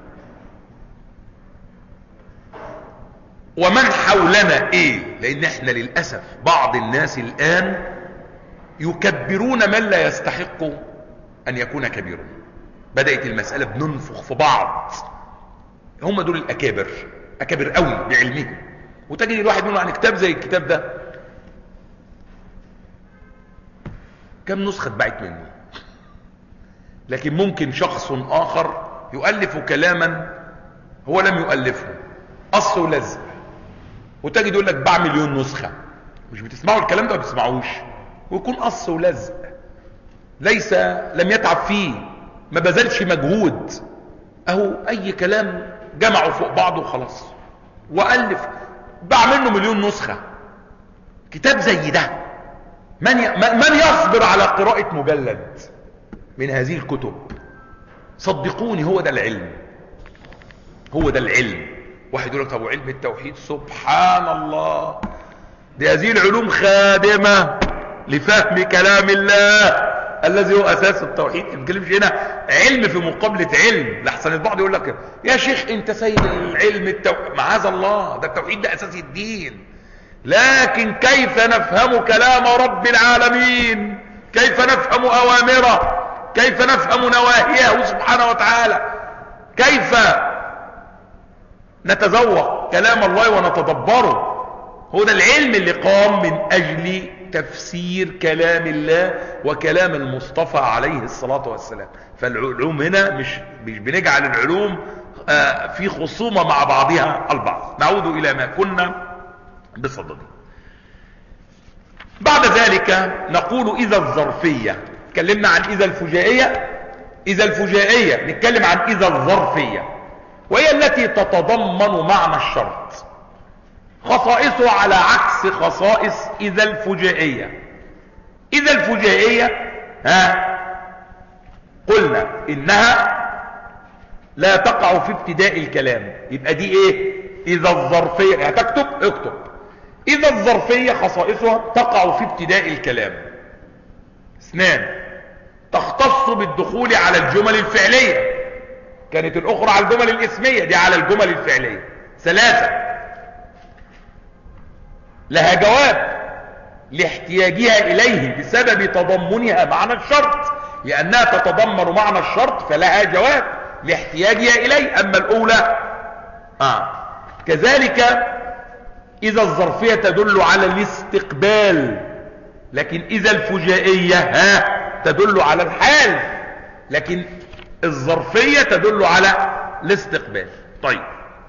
ومن حولنا ايه. لان احنا للأسف بعض الناس الان يكبرون من لا يستحق ان يكون كبيرا. بدأت المسألة بننفخ في بعض، هم دول الاكابر، اكابر قوي بعلمهم، وتجد الواحد منهم عن كتاب زي الكتاب ده كم نسخة اتباعت منه، لكن ممكن شخص اخر يؤلف كلاما هو لم يؤلفه، قص ولزق، وتجد يقول لك باع مليون نسخة. مش بتسمعوا الكلام ده؟ ما بتسمعوش. ويكون قص ولزق، ليس لم يتعب فيه، ما بذلش مجهود، اهو اي كلام جمعوا فوق بعضه وخلاص، والف باع منه مليون نسخة. كتاب زي ده من ي... من يصبر على قراءة مجلد من هذه الكتب؟ صدقوني هو ده العلم، هو ده العلم. واحد يقول لك طب وعلم التوحيد؟ سبحان الله، دي هذه العلوم خادمة لفهم كلام الله الذي هو اساس التوحيد. ما بنتكلمش هنا علم في مقابلة علم، لحسن البعض يقول لك يا شيخ انت سيد العلم التوحيد. معاذ الله، ده التوحيد ده اساس الدين، لكن كيف نفهم كلام رب العالمين، كيف نفهم اوامره، كيف نفهم نواهيه سبحانه وتعالى، كيف نتذوق كلام الله ونتدبره. هو ده العلم اللي قام من اجل تفسير كلام الله وكلام المصطفى عليه الصلاة والسلام. فالعلوم هنا مش, مش بنجعل العلوم في خصومة مع بعضها البعض. نعود الى ما كنا بصدده. بعد ذلك نقول اذا الظرفية. تكلمنا عن اذا الفجائية، اذا الفجائية نتكلم عن اذا الظرفية، وهي التي تتضمن معنى الشرط، خصائصه على عكس خصائص اذا الفجائية. اذا الفجائية ها قلنا انها لا تقع في ابتداء الكلام. يبقى دي ايه؟ اذا الظرفية، هتكتب اكتب اذا الظرفية خصائصها تقع في ابتداء الكلام. اثنان، تختص بالدخول على الجمل الفعلية، كانت الاخرى على الجمل الاسمية، دي على الجمل الفعلية. ثلاثة، لها جواب لاحتياجها اليه بسبب تضمنها معنى الشرط، لانها تتضمن معنى الشرط فلها جواب لاحتياجها اليه. اما الاولى آه. كذلك اذا الظرفية تدل على الاستقبال، لكن اذا الفجائية ها تدل على الحال، لكن الظرفية تدل على الاستقبال. طيب،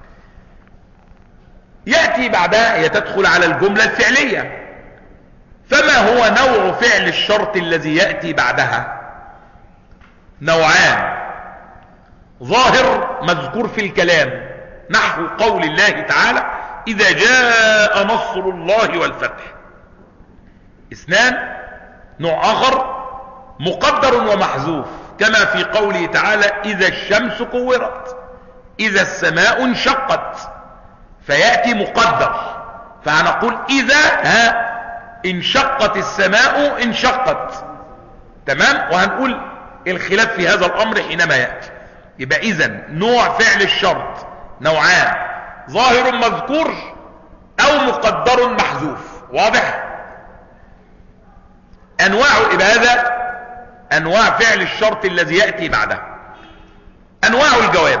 يأتي بعدها هي تدخل على الجملة الفعلية. فما هو نوع فعل الشرط الذي يأتي بعدها؟ نوعان: ظاهر مذكور في الكلام نحو قول الله تعالى إذا جاء نصر الله والفتح. اثنان، نوع آخر مقدر ومحذوف كما في قوله تعالى إذا الشمس كورت، إذا السماء انشقت، فيأتي مقدر، فهنقول إذا ها انشقت السماء انشقت، تمام، وهنقول الخلاف في هذا الأمر حينما يأتي. يبقى إذن نوع فعل الشرط نوعان: ظاهر مذكور أو مقدر محذوف. واضح؟ أنواع هذا أنواع فعل الشرط الذي يأتي بعده. أنواع الجواب: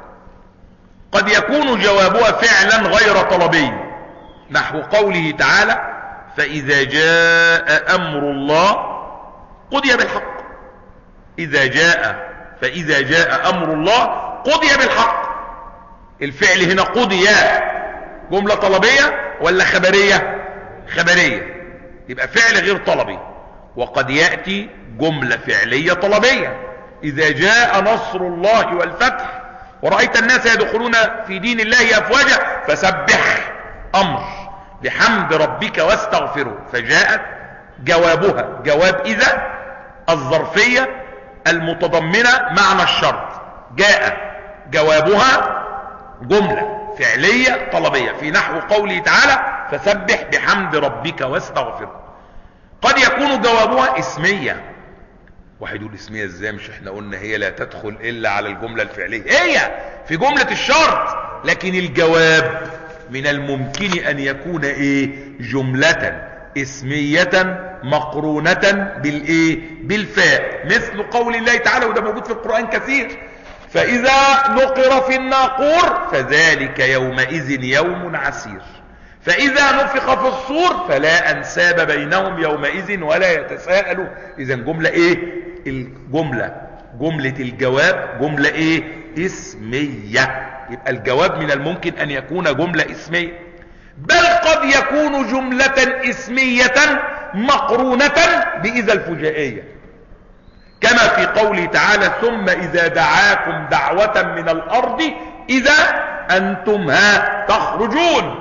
قد يكون جوابها فعلا غير طلبي نحو قوله تعالى فإذا جاء أمر الله قضي بالحق. إذا جاء فإذا جاء أمر الله قضي بالحق. الفعل هنا قضي جملة طلبية ولا خبرية؟ خبرية، يبقى فعل غير طلبي. وقد يأتي جملة فعلية طلبية: إذا جاء نصر الله والفتح ورأيت الناس يدخلون في دين الله أفواجا فسبح أمر بحمد ربك واستغفره. فجاءت جوابها جواب إذا الظرفية المتضمنة معنى الشرط، جاء جوابها جملة فعلية طلبية في نحو قوله تعالى فسبح بحمد ربك واستغفره. قد يكون جوابها اسمية. واحد يقول اسمية ازاي؟ مش احنا قلنا هي لا تدخل الا على الجملة الفعلية، هي في جملة الشرط، لكن الجواب من الممكن ان يكون ايه؟ جملة اسمية مقرونة بالايه؟ بالفاء، مثل قول الله تعالى، وده موجود في القرآن كثير: فإذا نقر في الناقور فذلك يومئذ يوم عسير، فإذا نفخ في الصور فلا أنساب بينهم يومئذ ولا يتساءلون. إذا جملة إيه؟ الجملة جملة الجواب جملة إيه؟ اسمية. يبقى الجواب من الممكن أن يكون جملة اسمية، بل قد يكون جملة اسمية مقرونة بإذا الفجائية، كما في قوله تعالى ثم إذا دعاكم دعوة من الأرض إذا أنتم ها تخرجون.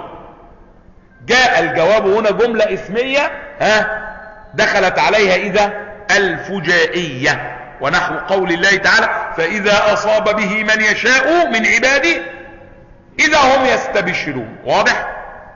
جاء الجواب هنا جملة اسمية ها دخلت عليها إذا الفجائية، ونحو قول الله تعالى فإذا أصاب به من يشاء من عباده إذا هم يستبشرون. واضح؟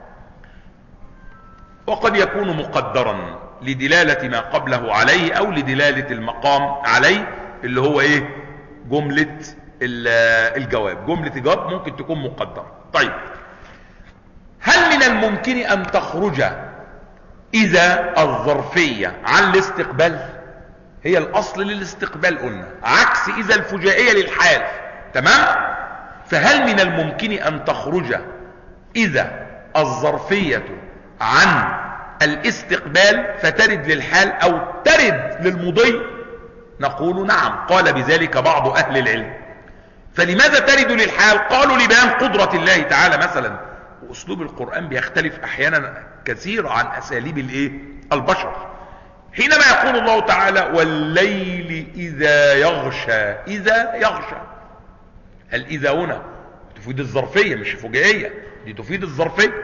وقد يكون مقدرا لدلالة ما قبله عليه او لدلالة المقام عليه، اللي هو ايه؟ جملة الجواب. جملة الجواب ممكن تكون مقدرة. طيب، هل من الممكن ان تخرج اذا الظرفية عن الاستقبال؟ هي الاصل للاستقبال قلنا، عكس اذا الفجائية للحال، تمام؟ فهل من الممكن ان تخرج اذا الظرفية عن الاستقبال فترد للحال او ترد للمضي؟ نقول نعم، قال بذلك بعض اهل العلم. فلماذا ترد للحال؟ قالوا لبيان قدرة الله تعالى مثلا، واسلوب القرآن بيختلف احيانا كثيرا عن اساليب الايه؟ البشر. حينما يقول الله تعالى والليل اذا يغشى، اذا يغشى، هل اذا هنا تفيد الظرفية مش فجائية، دي تفيد الظرفية،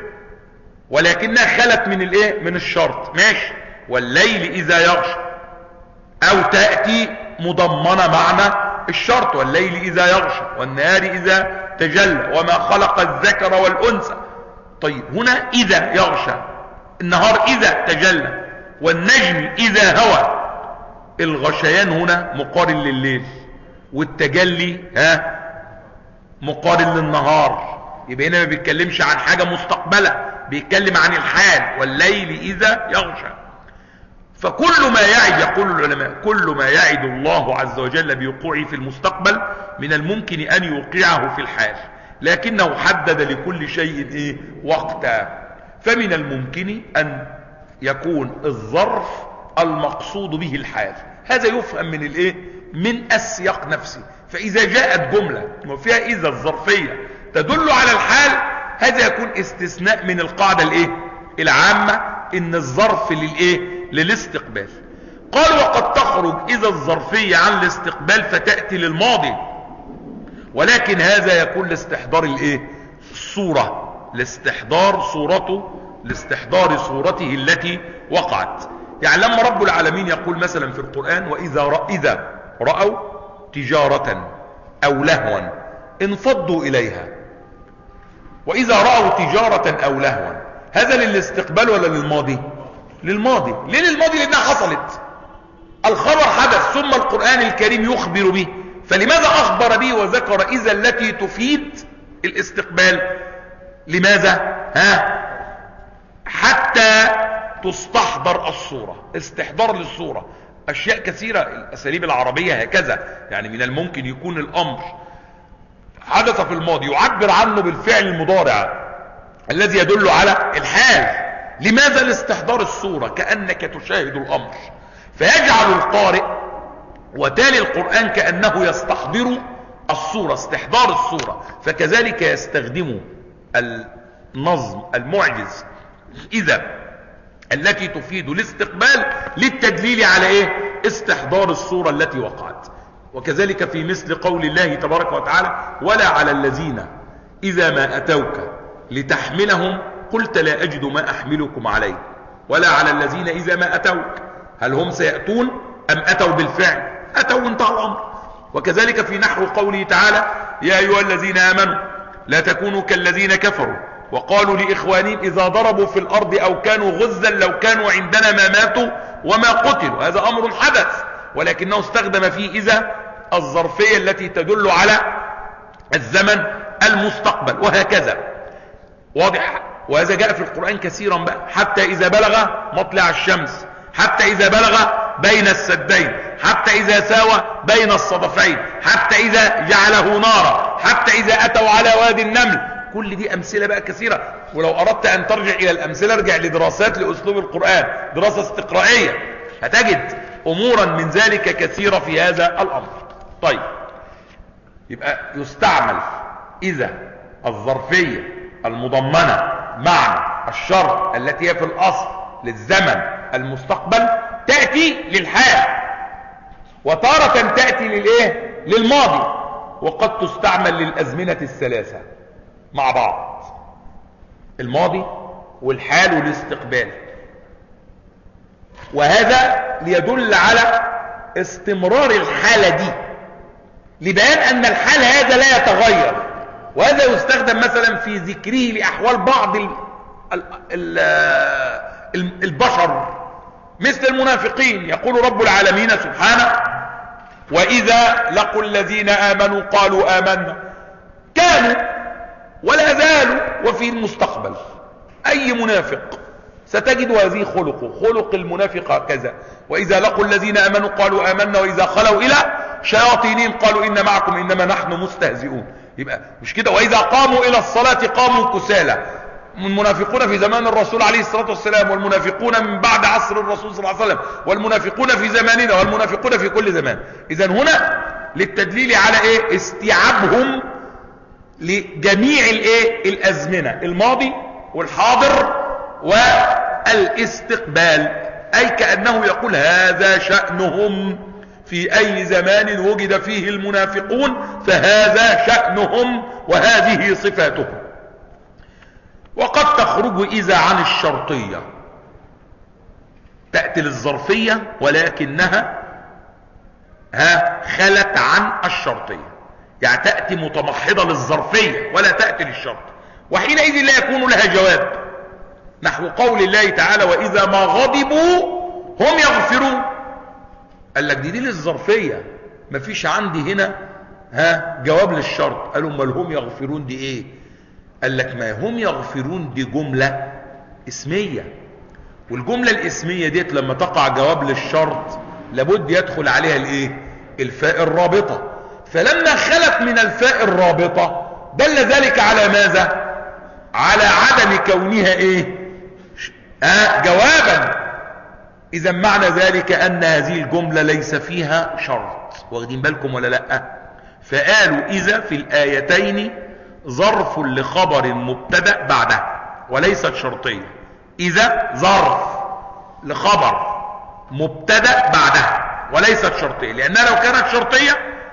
ولكنها خلت من الايه؟ من الشرط. ماشي، والليل اذا يغشى، او تأتي مضمنة معنى الشرط، والليل اذا يغشى والنهار اذا تجلى وما خلق الذكر والانثى. طيب هنا اذا يغشى، النهار اذا تجلى، والنجم اذا هوى. الغشيان هنا مقارن لليل، والتجلي ها مقارن للنهار. يبقى هنا ما بيتكلمش عن حاجة مستقبلة، بيتكلم عن الحال، والليل اذا يغشى. فكل ما يعد، يقول العلماء، كل ما يعد الله عز وجل بوقوعه في المستقبل من الممكن ان يوقعه في الحال، لكنه حدد لكل شيء ايه وقتا. فمن الممكن ان يكون الظرف المقصود به الحال. هذا يفهم من الايه من السياق نفسه. فاذا جاءت جملة وفيها اذا الظرفية تدل على الحال، هذا يكون استثناء من القاعدة الايه العامة ان الظرف للايه للاستقبال. قال وقد تخرج اذا الظرفية عن الاستقبال فتأتي للماضي، ولكن هذا يكون لاستحضار الايه الصورة، لاستحضار صورته، لاستحضار صورته التي وقعت. يعني لما رب العالمين يقول مثلا في القرآن واذا رأ اذا رأوا تجارة او لهوا انفضوا اليها، واذا رأوا تجارة او لهوا، هذا للاستقبال ولا للماضي؟ للماضي. ليه للماضي؟ لانها حصلت، الخبر حدث، ثم القرآن الكريم يخبر به. فلماذا اخبر به وذكر اذا التي تفيد الاستقبال؟ لماذا؟ ها حتى تستحضر الصورة، استحضار للصورة. اشياء كثيرة الاساليب العربية هكذا، يعني من الممكن يكون الامر حدث في الماضي يعبر عنه بالفعل المضارع الذي يدل على الحال. لماذا؟ لاستحضار الصورة، كأنك تشاهد الامر. فيجعل القارئ وتالي القرآن كأنه يستحضر الصورة، استحضار الصورة. فكذلك يستخدم النظم المعجز إذا التي تفيد الاستقبال للتدليل على ايه استحضار الصورة التي وقعت. وكذلك في مثل قول الله تبارك وتعالى ولا على الذين إذا ما أتوك لتحملهم قلت لا أجد ما أحملكم عليه، ولا على الذين إذا ما أتوك، هل هم سيأتون أم أتوا بالفعل؟ أتوا وانتهى الأمر. وكذلك في نحو قوله تعالى يا أيها الذين آمنوا لا تكونوا كالذين كفروا وقالوا لإخوانهم إذا ضربوا في الأرض أو كانوا غزا لو كانوا عندنا ما ماتوا وما قتلوا. هذا أمر حدث، ولكنه استخدم فيه إذا الظرفية التي تدل على الزمن المستقبل، وهكذا. واضح؟ وهذا جاء في القرآن كثيرا بقى. حتى إذا بلغ مطلع الشمس، حتى إذا بلغ بين السدين، حتى إذا ساوى بين الصدفين، حتى إذا جعله نارا، حتى إذا أتوا على وادي النمل. كل دي أمثلة بقى كثيرة. ولو أردت أن ترجع إلى الأمثلة ارجع لدراسات لأسلوب القرآن، دراسة استقرائية، هتجد أمورا من ذلك كثيرة في هذا الأمر. طيب، يبقى يستعمل إذا الظرفية المضمنة معنى الشرط التي هي في الأصل للزمن المستقبل تأتي للحال، وتارة تأتي للإيه؟ للماضي، وقد تستعمل للأزمنة الثلاثة مع بعض، الماضي والحال والاستقبال. وهذا ليدل على استمرار الحالة دي، لبيان أن الحال هذا لا يتغير. وهذا يستخدم مثلا في ذكره لأحوال بعض ال ال ال البشر مثل المنافقين. يقول رب العالمين سبحانه وإذا لقوا الذين آمنوا قالوا آمنا، كانوا ولا زالوا وفي المستقبل. أي منافق ستجد هذه خلقه، خلق المنافق هكذا. وإذا لقوا الذين آمنوا قالوا آمنا وإذا خلوا إلى شياطينهم قالوا إن معكم إنما نحن مستهزئون. يبقى مش كده. وإذا قاموا إلى الصلاة قاموا كسالى. المنافقون في زمان الرسول عليه الصلاة والسلام، والمنافقون من بعد عصر الرسول صلى الله عليه وسلم، والمنافقون في زماننا، والمنافقون في كل زمان. إذن هنا للتدليل على إيه؟ استيعابهم لجميع الإيه؟ الأزمنة، الماضي والحاضر والاستقبال. أي كأنه يقول هذا شأنهم في أي زمان وجد فيه المنافقون فهذا شأنهم وهذه صفاتهم. وقد تخرج إذا عن الشرطية، تأتي للظرفية ولكنها ها خلت عن الشرطية، يعني تأتي متمحضة للظرفية ولا تأتي للشرط، وحينئذ لا يكون لها جواب، نحو قول الله تعالى وإذا ما غضبوا هم يغفرون. قال لك دي دي للظرفية، مفيش عندي هنا ها جواب للشرط. قالوا امال هم يغفرون دي ايه؟ قال لك ما هم يغفرون دي جملة اسمية، والجملة الاسمية ديت لما تقع جواب للشرط لابد يدخل عليها الايه؟ الفاء الرابطة. فلما خلت من الفاء الرابطة دل ذلك على ماذا؟ على عدم كونها ايه؟ آه جوابا. اذا معنى ذلك ان هذه الجملة ليس فيها شرط، واخدين بالكم ولا لا؟ فقالوا اذا في الايتين ظرف لخبر مبتدأ بعدها وليست شرطية. اذا ظرف لخبر مبتدأ بعدها وليست شرطية، لانها لو كانت شرطية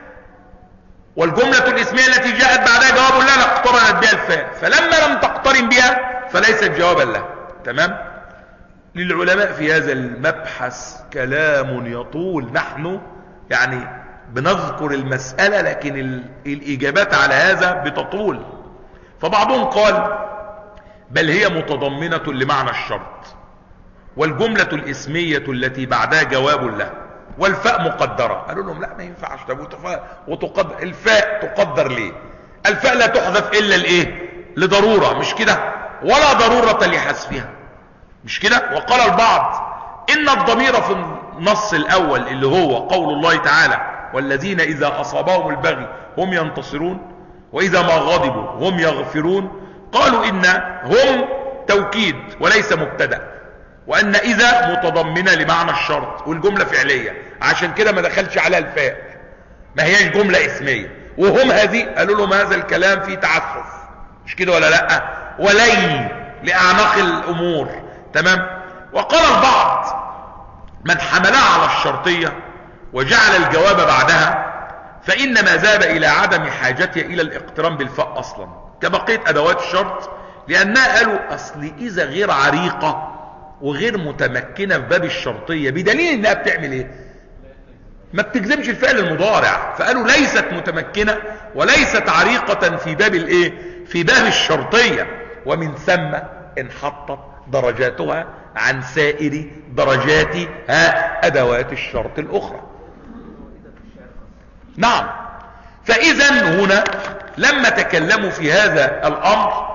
والجملة الاسمية التي جاءت بعدها جواب لها لاقترنت بها الفاء، فلما لم تقترن بها فليست جوابا لها. تمام؟ للعلماء في هذا المبحث كلام يطول، نحن يعني بنذكر المسألة لكن الإجابات على هذا بتطول. فبعضهم قال بل هي متضمنة لمعنى الشرط، والجملة الاسمية التي بعدها جواب له، والفاء مقدرة. قالوا لهم لا ما ينفعش، وتقدر الفاء تقدر ليه؟ الفاء لا تحذف إلا لإيه؟ لضرورة، مش كده؟ ولا ضرورة لحذفها، مش كده؟ وقال البعض إن الضمير في النص الأول اللي هو قول الله تعالى والذين إذا أصابهم البغي هم ينتصرون وإذا ما غضبوا هم يغفرون، قالوا إن هم توكيد وليس مبتدأ، وأن إذا متضمنة لمعنى الشرط والجملة فعلية، عشان كده ما دخلش عليها الفاء، ما هياش جملة اسمية. وهم هذه قالوا لهم هذا الكلام فيه تعسف، مش كده ولا لأ؟ ولي لأعناق الأمور. تمام؟ وقال البعض من حملها على الشرطية وجعل الجواب بعدها فإنما ذهب إلى عدم حاجتها إلى الاقتران بالفاء أصلا كبقية أدوات الشرط، لأنها قالوا أصل إذا غير عريقة وغير متمكنة في باب الشرطية، بدليل إنها بتعمل إيه؟ ما بتجزمش الفعل المضارع، فقالوا ليست متمكنة وليست عريقة في باب الإيه؟ في باب الشرطية، ومن ثم انحطت درجاتها عن سائر درجات ها أدوات الشرط الأخرى. نعم. فإذا هنا لما تكلموا في هذا الأمر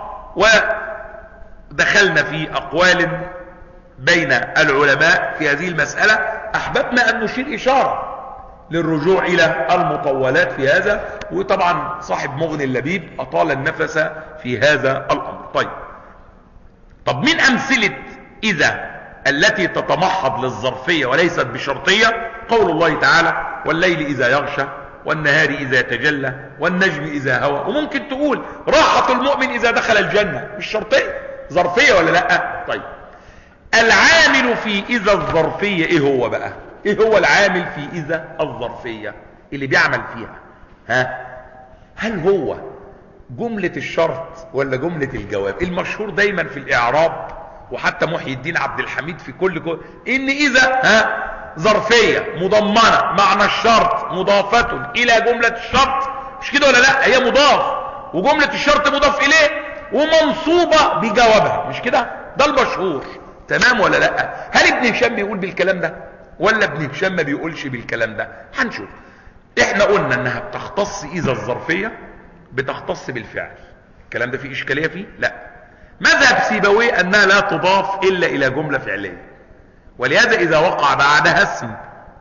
ودخلنا في أقوال بين العلماء في هذه المسألة، أحببنا أن نشير إشارة للرجوع إلى المطولات في هذا، وطبعا صاحب مغني اللبيب أطال النفس في هذا الأمر. طيب، طب من أمثلة إذا التي تتمحض للظرفية وليست بشرطية؟ قول الله تعالى والليل إذا يغشى والنهار إذا تجلى والنجم إذا هوى. وممكن تقول راحة المؤمن إذا دخل الجنة، مش شرطية، ظرفية ولا لا؟ طيب، العامل في إذا الظرفية إيه هو بقى؟ إيه هو العامل في إذا الظرفية اللي بيعمل فيها؟ ها؟ هل هو جملة الشرط ولا جملة الجواب؟ المشهور دايما في الإعراب، وحتى محي الدين عبد الحميد في كل كل إن إذا ها ظرفية مضمنة معنى الشرط مضافة إلى جملة الشرط، مش كده ولا لا؟ هي مضاف وجملة الشرط مضاف إليه ومنصوبة بجوابها، مش كده؟ ده المشهور. تمام ولا لا؟ هل ابن هشام بيقول بالكلام ده ولا ابن هشام ما بيقولش بالكلام ده؟ هنشوف. احنا قلنا انها بتختص اذا الظرفية بتختص بالفعل، الكلام ده فيه اشكالية فيه؟ لا. مذهب سيبويه انها لا تضاف الا الى جملة فعلية، ولهذا اذا وقع بعدها اسم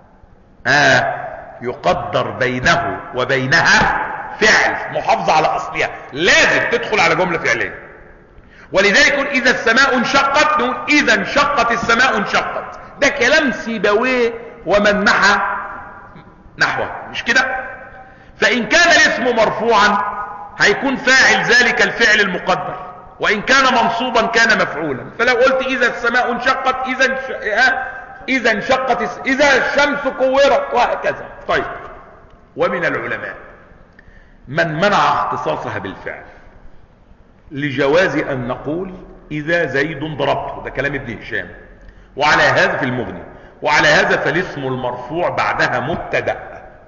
آه يقدر بينه وبينها فعل محافظة على اصلها لازم تدخل على جملة فعلية. ولذلك يقول اذا السماء انشقت، نقول اذا انشقت السماء انشقت. ده كلام سيبويه ومن نحى نحوه، مش كده؟ فان كان الاسم مرفوعا هيكون فاعل ذلك الفعل المقدر، وان كان منصوبا كان مفعولا. فلو قلت اذا السماء انشقت، اذا اذا انشقت، اذا الشمس كورت، وهكذا. طيب، ومن العلماء من منع اختصاصها بالفعل لجواز ان نقول اذا زيد ضربته، ده كلام ابن هشام، وعلى هذا في المغني، وعلى هذا فالاسم المرفوع بعدها مبتدأ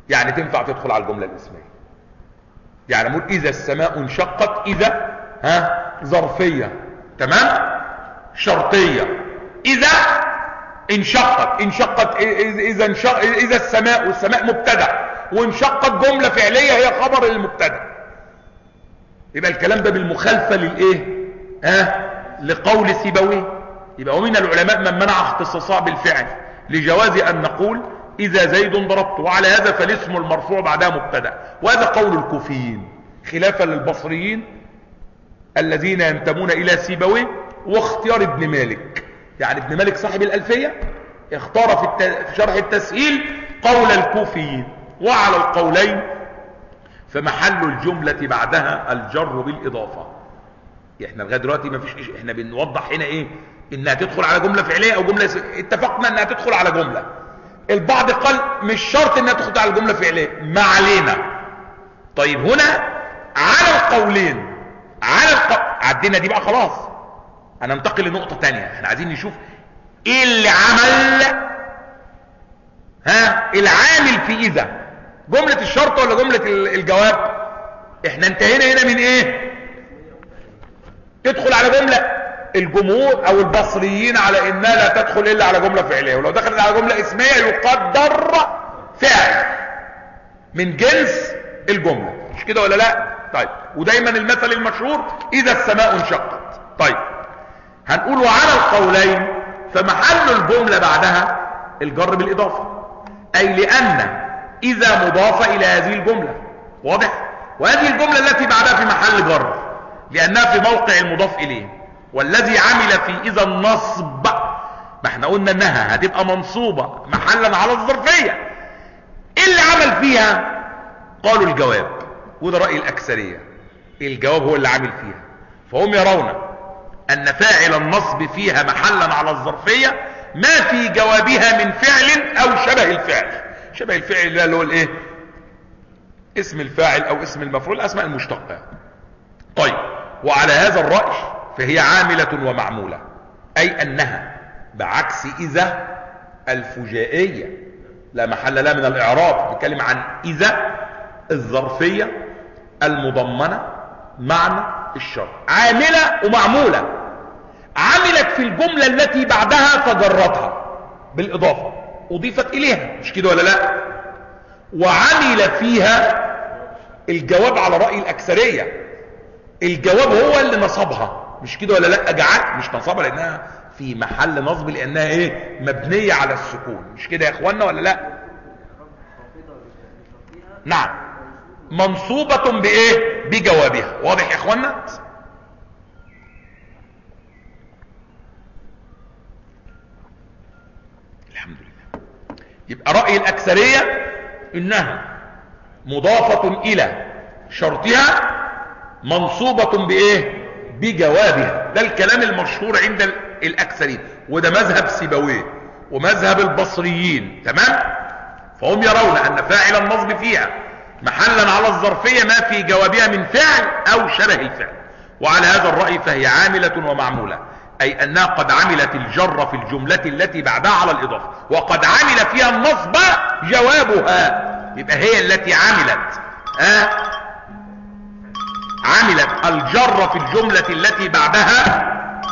يعني تنفع تدخل على الجملة الاسمية. يعني نقول اذا السماء انشقت، اذا ها ظرفية، تمام، شرطية. اذا انشقت، انشقت اذا انشق اذا السماء، والسماء مبتدأ، وانشقت جملة فعلية هي خبر المبتدأ. يبقى الكلام ده بالمخالفة للايه ها لقول سيبويه. يبقى ومن العلماء من منع اختصاصها بالفعل لجواز ان نقول اذا زيد ضربت، وعلى هذا فالاسم المرفوع بعدها مبتدأ. وهذا قول الكوفيين خلافا للبصريين الذين ينتمون الى سيبويه واختيار ابن مالك. يعني ابن مالك صاحب الألفية اختار في, الت... في شرح التسهيل قول الكوفيين. وعلى القولين فمحل الجملة بعدها الجر بالإضافة. احنا لغايه دلوقتي ما فيش، احنا بنوضح هنا ايه، انها تدخل على جملة فعلية او جملة س... اتفقنا انها تدخل على جملة. البعض قال مش شرط انها تدخل على جملة فعلية، ما علينا. طيب هنا على القولين، على الق... عدينا دي بقى خلاص، هننتقل لنقطة تانية. احنا عايزين نشوف ايه اللي عمل ها العامل في اذا، جملة الشرط ولا جملة الجواب. احنا انتهينا هنا من ايه، تدخل على جملة. الجمهور او البصريين على انها لا تدخل الا على جملة فعلية، ولو دخلت على جملة اسمية يقدر فعل من جنس الجملة، مش كده ولا لا؟ طيب، ودايما المثل المشهور اذا السماء انشقت. طيب هنقول وعلى القولين فمحل الجملة بعدها الجر بالإضافة، أي لأن إذا مضافة إلى هذه الجملة، واضح؟ وهذه الجملة التي بعدها في محل جر لأنها في موقع المضاف إليه. والذي عمل في إذا النصب، ما احنا قلنا أنها هتبقى منصوبة محلا على الظرفية. إيه اللي عمل فيها؟ قالوا الجواب، وده رأي الأكثرية، الجواب هو اللي عمل فيها. فهم يرون أن فاعل النصب فيها محلا على الظرفية ما في جوابها من فعل أو شبه الفعل. شبه الفعل اللي هو الايه، اسم الفاعل أو اسم المفعول، أسماء المشتقة. طيب، وعلى هذا الرأي فهي عاملة ومعمولة، أي أنها بعكس إذا الفجائية لا محل لها من الإعراب. نتكلم عن إذا الظرفية المضمنة معنى الشرط، عاملة ومعمولة. عملت في الجملة التي بعدها فجرتها بالإضافة، أضيفت إليها، مش كده ولا لا؟ وعمل فيها الجواب على رأي الأكثرية، الجواب هو اللي نصبها، مش كده ولا لا؟ أجعل مش نصبها لأنها في محل نصب، لأنها إيه، مبنية على السكون، مش كده يا إخوانا ولا لا؟ نعم، منصوبة بإيه؟ بجوابها. واضح يا إخوانا؟ الحمد لله. يبقى رأي الأكثرية إنها مضافة إلى شرطها منصوبة بإيه؟ بجوابها. ده الكلام المشهور عند الأكثرين، وده مذهب سيبويه ومذهب البصريين، تمام؟ فهم يرون أن فاعل النصب فيها محلا على الظرفية ما في جوابها من فعل أو شبه الفعل. وعلى هذا الرأي فهي عاملة ومعمولة، أي أنها قد عملت الجر في الجملة التي بعدها على الإضافة، وقد عمل فيها النصب جوابها. يبقى هي التي عملت آه عملت الجر في الجملة التي بعدها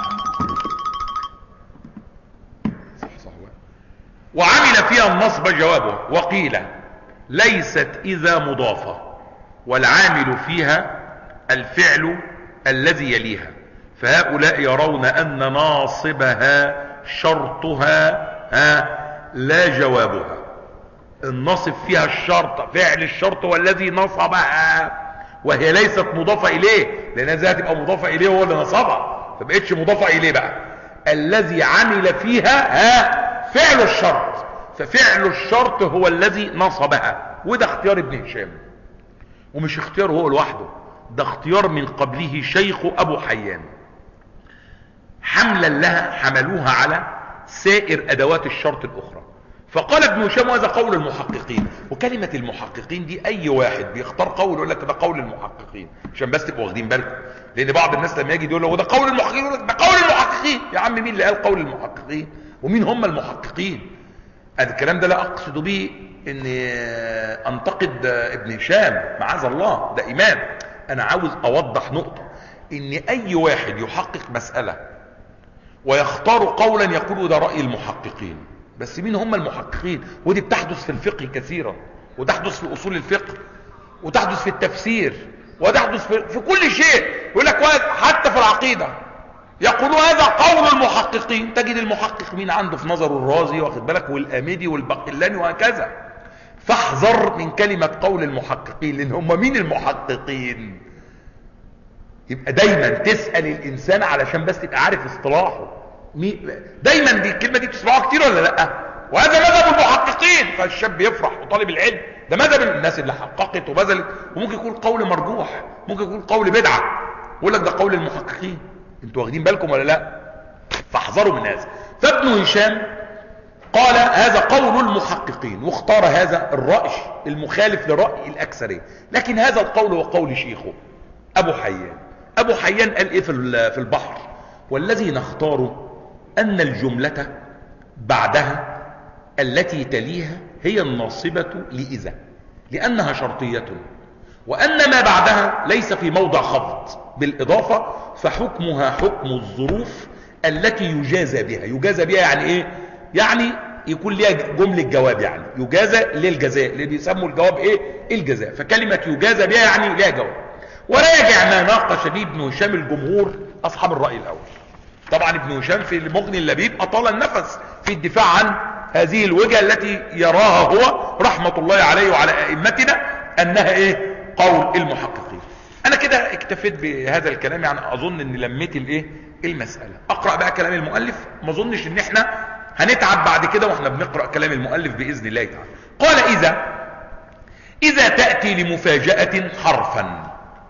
وعمل فيها النصب جوابها. وقيل ليست إذا مضافة والعامل فيها الفعل الذي يليها، فهؤلاء يرون أن ناصبها شرطها ها لا جوابها. النصب فيها الشرط، فعل الشرط والذي نصبها، وهي ليست مضافة إليه، لأنها ذات تبقى مضافة إليه هو اللي نصبها، فبقتش مضافة إليه بقى. الذي عمل فيها ها فعل الشرط، ففعل الشرط هو الذي نصبها. وده اختيار ابن هشام، ومش اختياره هو لوحده، ده اختيار من قبله شيخ أبو حيان. حملا لها حملوها على سائر أدوات الشرط الأخرى. فقال ابن هشام وهذا قول المحققين. وكلمة المحققين دي أي واحد بيختار قول يقول لك ده قول المحققين، عشان بس تبقوا واخدين بالكم، لأن بعض الناس لما يجي يقول له ده قول المحققين يقول لك ده قول المحققين. يا عم مين اللي قال قول المحققين؟ ومين هم المحققين؟ الكلام ده لا أقصد به اني انتقد ابن هشام، معاذ الله، ده امام. انا عاوز اوضح نقطة، ان اي واحد يحقق مسألة ويختار قولا يقول ده رأي المحققين، بس مين هم المحققين؟ ودي بتحدث في الفقه كثيرا، وتحدث في اصول الفقه، وتحدث في التفسير، وتحدث في, في كل شيء. يقول لك حتى في العقيدة يقولوا هذا قول المحققين، تجد المحقق مين عنده في نظره الرازي، واخد بالك، والآمدي والبقلاني وهكذا. فاحذر من كلمة قول المحققين، لان هم مين المحققين؟ يبقى دايما تسأل الانسان علشان بس تبقى عارف اصطلاحه. دايما دي الكلمة دي بتسمعوها كتير ولا لا؟ وهذا مذهب المحققين. فالشاب يفرح وطالب العلم، ده مذهب الناس اللي حققت وبذلت. وممكن يكون قول مرجوح، ممكن يكون قول بدعة، يقول لك ده قول المحققين. انتوا واخدين بالكم ولا لا؟ فاحذروا من هذا. فابن هشام قال هذا قول المحققين، واختار هذا الرأي المخالف لرأي الأكثرية. لكن هذا القول هو قول شيخه أبو حيان. أبو حيان قال إيه في البحر؟ والذي نختاره أن الجملة بعدها التي تليها هي الناصبة لإذا، لأنها شرطية، وأن ما بعدها ليس في موضع خفض بالإضافة، فحكمها حكم الظروف التي يجازى بها. يجازى بها يعني إيه؟ يعني يكون لها جملة جواب، يعني يجازى للجزاء، اللي بيسموا الجواب إيه؟ الجزاء. فكلمة يجازى بها يعني لها جواب. وراجع ما ناقش به ابن هشام الجمهور أصحاب الرأي الأول. طبعا ابن هشام في المغني اللبيب أطال النفس في الدفاع عن هذه الوجهة التي يراها هو رحمة الله عليه وعلى أئمتنا أنها إيه؟ قول المحققين. أنا كده اكتفيت بهذا الكلام، يعني أظن أني لميت الإيه؟ المسألة. أقرأ بقى كلام المؤلف، ما أظنش أن احنا هنتعب بعد كده وإحنا بنقرأ كلام المؤلف بإذن الله تعالى. قال إذا إذا تأتي لمفاجأة حرفا.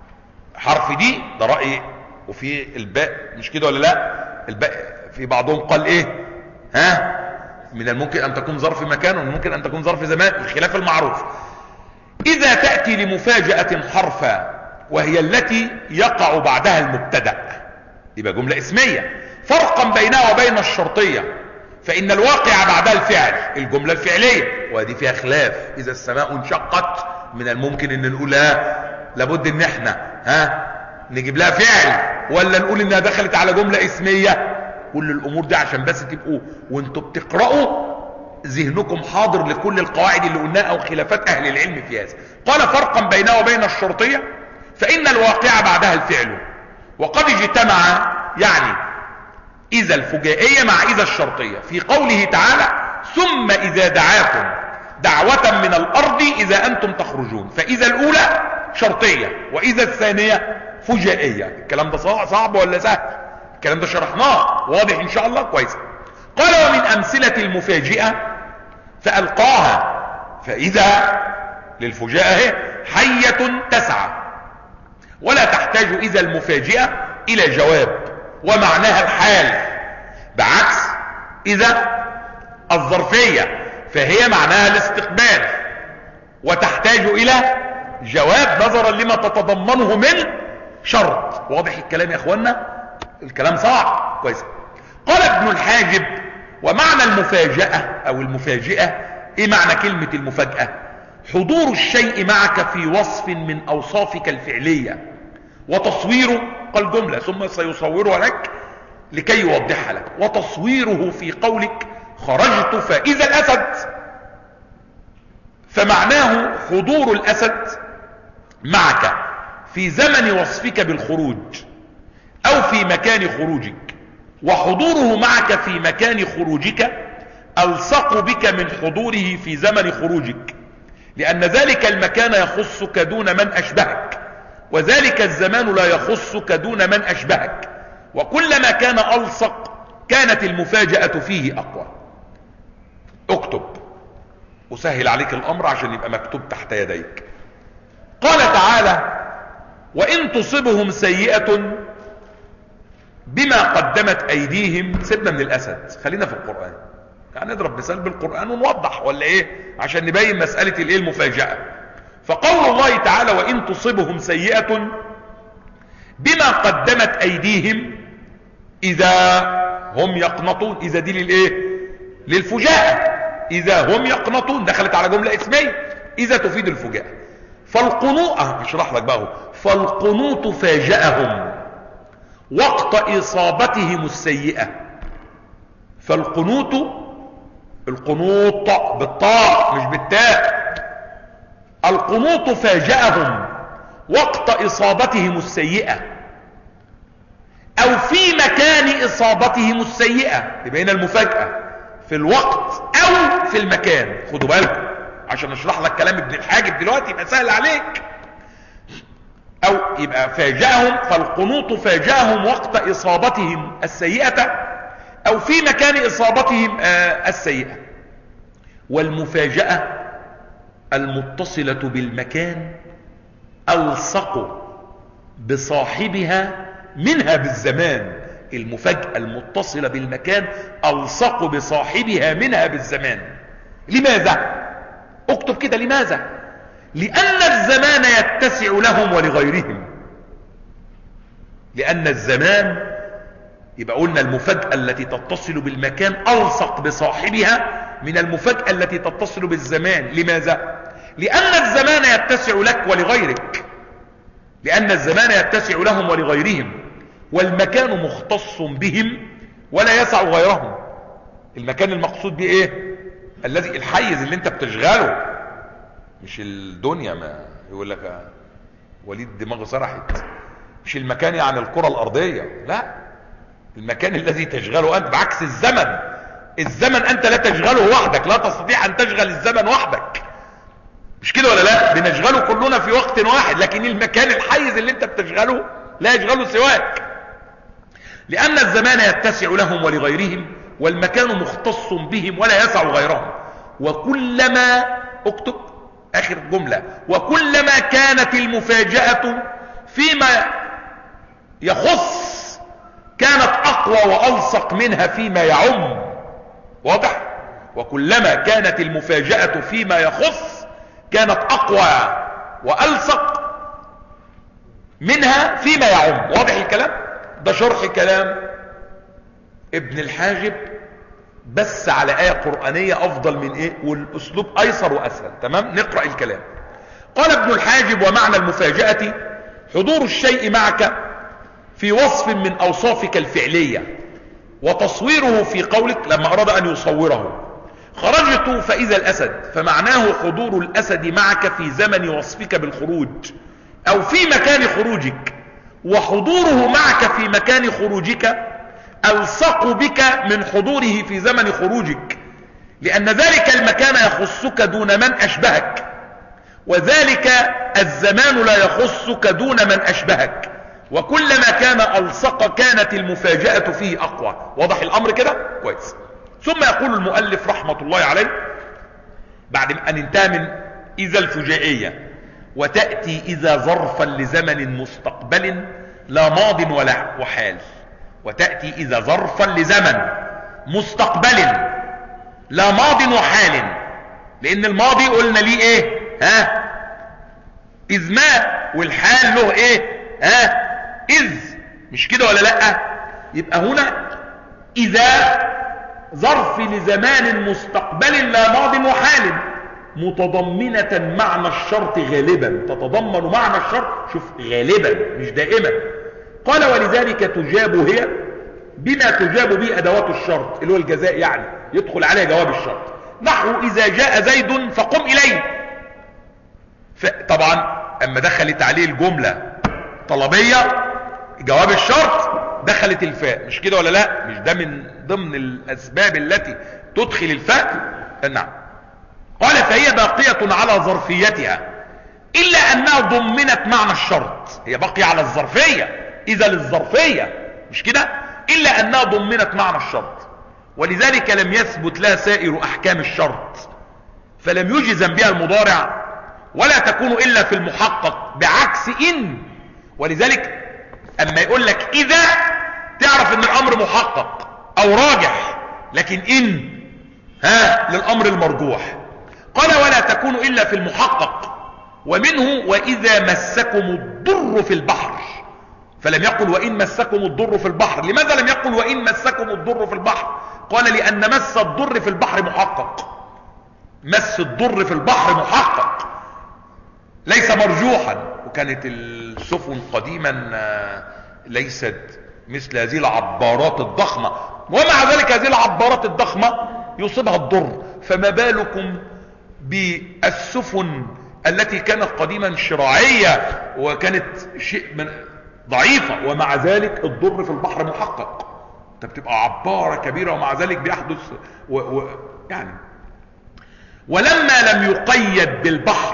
حرف دي ده رأي، وفي الباء مش كده ولا لا؟ الباء في بعضهم قال ايه؟ ها؟ من الممكن ان تكون ظرف مكان، ومن الممكن ان تكون ظرف زمان، الخلاف المعروف. اذا تأتي لمفاجأة حرفا وهي التي يقع بعدها المبتدأ، يبقى جملة اسمية، فرقا بينها وبين الشرطية، فان الواقع بعدها الفعل، الجملة الفعلية، وهذه فيها خلاف. اذا السماء انشقت من الممكن ان نقولها لابد ان احنا ها نجيب لها فعل، ولا نقول انها دخلت على جملة اسمية. كل الامور دي عشان بس تبقوا وانتوا بتقرأوا ذهنكم حاضر لكل القواعد اللي قلناها او خلافات اهل العلم في هذا. قال فرقا بينها وبين الشرطية، فان الواقع بعدها الفعل، وقد اجتمع يعني اذا الفجائية مع اذا الشرطية في قوله تعالى ثم اذا دعاكم دعوة من الارض اذا انتم تخرجون. فاذا الاولى شرطية، واذا الثانية فجائية. الكلام ده صعب ولا سهل؟ الكلام ده شرحناه، واضح ان شاء الله كويس. قال ومن امثلة المفاجئة فألقاها، فاذا للفجاءة حية تسعى، ولا تحتاج اذا المفاجئة الى جواب، ومعناها الحال، بعكس اذا الظرفية فهي معناها الاستقبال، وتحتاج الى جواب نظرا لما تتضمنه من شرط. واضح الكلام يا اخوانا؟ الكلام صعب كويس. قال ابن الحاجب ومعنى المفاجأة او المفاجئة، ايه معنى كلمة المفاجأة؟ حضور الشيء معك في وصف من اوصافك الفعلية وتصويره، قال جملة ثم سيصوره لك لكي يوضحها لك، وتصويره في قولك خرجت فإذا الأسد، فمعناه حضور الأسد معك في زمن وصفك بالخروج او في مكان خروجك، وحضوره معك في مكان خروجك ألصق بك من حضوره في زمن خروجك، لأن ذلك المكان يخصك دون من أشبهك، وذلك الزمان لا يخصك دون من أشبهك، وكلما كان ألصق كانت المفاجأة فيه أقوى. اكتب وسهل عليك الأمر عشان يبقى مكتوب تحت يديك. قال تعالى وإن تصبهم سيئة بما قدمت أيديهم. سيبنا من الأسد، خلينا في القرآن، يعني نضرب مثال بالقرآن ونوضح ولا إيه عشان نبين مسألة الإيه المفاجأة. فقول الله تعالى وإن تصبهم سيئة بما قدمت أيديهم إذا هم يقنطون، إذا دي للإيه؟ للفجاءة، إذا هم يقنطون، دخلت على جملة اسمية، إذا تفيد الفجاءة. فالقنوط اشرح لك بقى، فالقنوط فاجأهم وقت إصابتهم السيئة. فالقنوط، القنوط بالطاء مش بالتاء، القنوط فاجأهم وقت إصابتهم السيئة أو في مكان إصابتهم السيئة. يبقى هنا المفاجأة في الوقت أو في المكان. خدوا بالكم عشان اشرح لك كلام ابن الحاجب دلوقتي يبقى سهل عليك. أو يبقى فاجأهم، فالقنوط فاجأهم وقت إصابتهم السيئة أو في مكان إصابتهم آه السيئة. والمفاجأة المتصلة بالمكان ألصق بصاحبها منها بالزمان. المفاجأة المتصلة بالمكان ألصق بصاحبها منها بالزمان. لماذا؟ اكتب كده لماذا؟ لأن الزمان يتسع لهم ولغيرهم. لأن الزمان، يبقى قلنا المفاجأة التي تتصل بالمكان ألصق بصاحبها من المفاجأة التي تتصل بالزمان. لماذا؟ لأن الزمان يتسع لك ولغيرك، لأن الزمان يتسع لهم ولغيرهم، والمكان مختص بهم ولا يسع غيرهم. المكان المقصود به ايه؟ الذي الحيز اللي انت بتشغله، مش الدنيا. ما يقول لك وليد دماغه سرحت، مش المكان يعني الكرة الأرضية، لا، المكان الذي تشغله أنت. بعكس الزمن، الزمن أنت لا تشغله وحدك، لا تستطيع أن تشغل الزمن وحدك، مش كده ولا لا؟ بنشغله كلنا في وقت واحد، لكن المكان الحيز اللي انت بتشغله لا يشغله سواك. لأن الزمان يتسع لهم ولغيرهم، والمكان مختص بهم ولا يسع غيرهم. وكلما، اكتب آخر جملة، وكلما كانت المفاجأة فيما يخص كانت أقوى وألصق منها فيما يعم. واضح؟ وكلما كانت المفاجأة فيما يخص كانت أقوى وألصق منها فيما يعم. واضح الكلام؟ ده شرح كلام ابن الحاجب بس على آية قرآنية أفضل من إيه، والأسلوب أيسر وأسهل. تمام؟ نقرأ الكلام. قال ابن الحاجب: ومعنى المفاجأة حضور الشيء معك في وصف من أوصافك الفعلية، وتصويره في قولك لما أراد أن يصوره: خرجت فإذا الأسد، فمعناه حضور الأسد معك في زمن وصفك بالخروج أو في مكان خروجك، وحضوره معك في مكان خروجك ألصق بك من حضوره في زمن خروجك، لأن ذلك المكان يخصك دون من أشبهك، وذلك الزمان لا يخصك دون من أشبهك، وكلما كان ألصق كانت المفاجأة فيه أقوى. واضح الأمر كده؟ كويس. ثم يقول المؤلف رحمة الله عليه بعد أن انتهى من إذا الفجائية: وتأتي إذا ظرفا لزمن مستقبل لا ماض ولا وحال. وتأتي إذا ظرفا لزمن مستقبل لا ماض وحال، لأن الماضي قلنا ليه إيه؟ ها؟ إذ ما، والحال له إيه؟ ها؟ إذ، مش كده ولا لأ؟ يبقى هنا إذا ظرف لزمان مستقبل لا ماض وحال، متضمنة معنى الشرط غالبا، تتضمن معنى الشرط، شوف غالبا مش دائما. قال: ولذلك تجاب هي بما تجاب به أدوات الشرط، اللي هو الجزاء، يعني يدخل عليه جواب الشرط. نحو إذا جاء زيد فقم إليه. طبعا أما دخلت عليه الجملة طلبية جواب الشرط دخلت الفاء، مش كده ولا لا؟ مش ده من ضمن الأسباب التي تدخل الفاء؟ نعم. قال: فهي باقية على ظرفيتها إلا أنها ضمنت معنى الشرط. هي باقية على الظرفية، إذا للظرفية، مش كده؟ إلا أنها ضمنت معنى الشرط، ولذلك لم يثبت لها سائر أحكام الشرط، فلم يجزم بها المضارع، ولا تكون إلا في المحقق، بعكس إن. ولذلك أما يقول لك إذا تعرف أن الأمر محقق أو راجح، لكن إن ها للأمر المرجوح. قال: ولا تكون إلا في المحقق، ومنه وإذا مسكم الضر في البحر، فلم يقل وإن مسكم الضر في البحر. لماذا لم يقل وإن مسكم الضر في البحر؟ قال: لأن مس الضر في البحر محقق، مس الضر في البحر محقق ليس مرجوحا. وكانت السفن قديما ليست مثل هذه العبارات الضخمة، ومع ذلك هذه العبارات الضخمة يصيبها الضر، فما بالكم بالسفن التي كانت قديما شراعية وكانت شيء من ضعيفة، ومع ذلك الضر في البحر محقق. انت بتبقى عبارة كبيرة ومع ذلك بيحدث و... و... يعني ولما لم يقيد بالبحر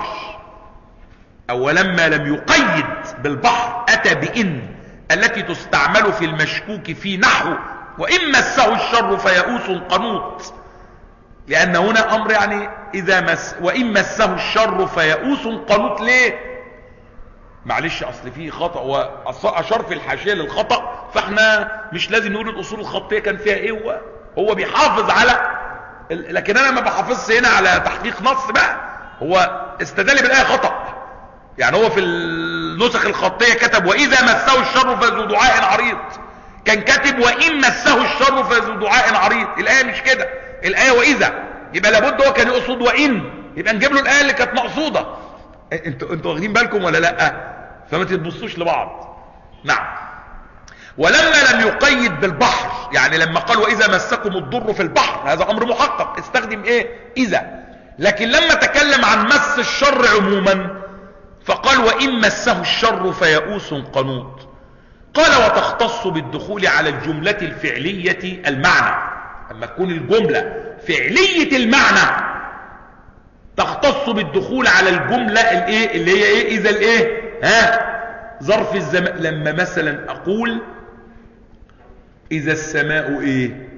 او ولما لم يقيد بالبحر اتى بإن التي تستعمل في المشكوك في نحو وإن مسه الشر فيئوس قنوط، لأن هنا أمر يعني إذا مس وإن مسه الشر فيئوس قنوط. ليه؟ معلش أصل فيه خطأ وأشار في الحاشية للخطأ، فإحنا مش لازم نقول الأصول الخطية كان فيها إيه. هو هو بيحافظ على، لكن أنا ما بحافظش هنا على تحقيق نص بقى، هو استدل بالآية خطأ. يعني هو في النسخ الخطية كتب وإذا مسه الشر فذو دعاء عريض، كان كاتب وإن مسه الشر فذو دعاء عريض. الآية مش كده، الآية وإذا، يبقى لابد هو كان يقصد وإن، يبقى نجيب له الآية اللي كانت مقصودة. انتوا انتوا واخدين بالكم ولا لا؟ فما تتبصوش لبعض. نعم. ولما لم يقيد بالبحر، يعني لما قال وإذا مسكم الضر في البحر، هذا أمر محقق، استخدم إيه؟ إذا. لكن لما تكلم عن مس الشر عموما فقال وإن مسه الشر فيئوس قنوط. قال وتختص بالدخول على الجملة الفعلية المعنى. لما تكون الجملة فعلية المعنى تختص بالدخول على الجملة الايه اللي هي ايه اذا الايه ها ظرف الزمان. لما مثلا اقول اذا السماء ايه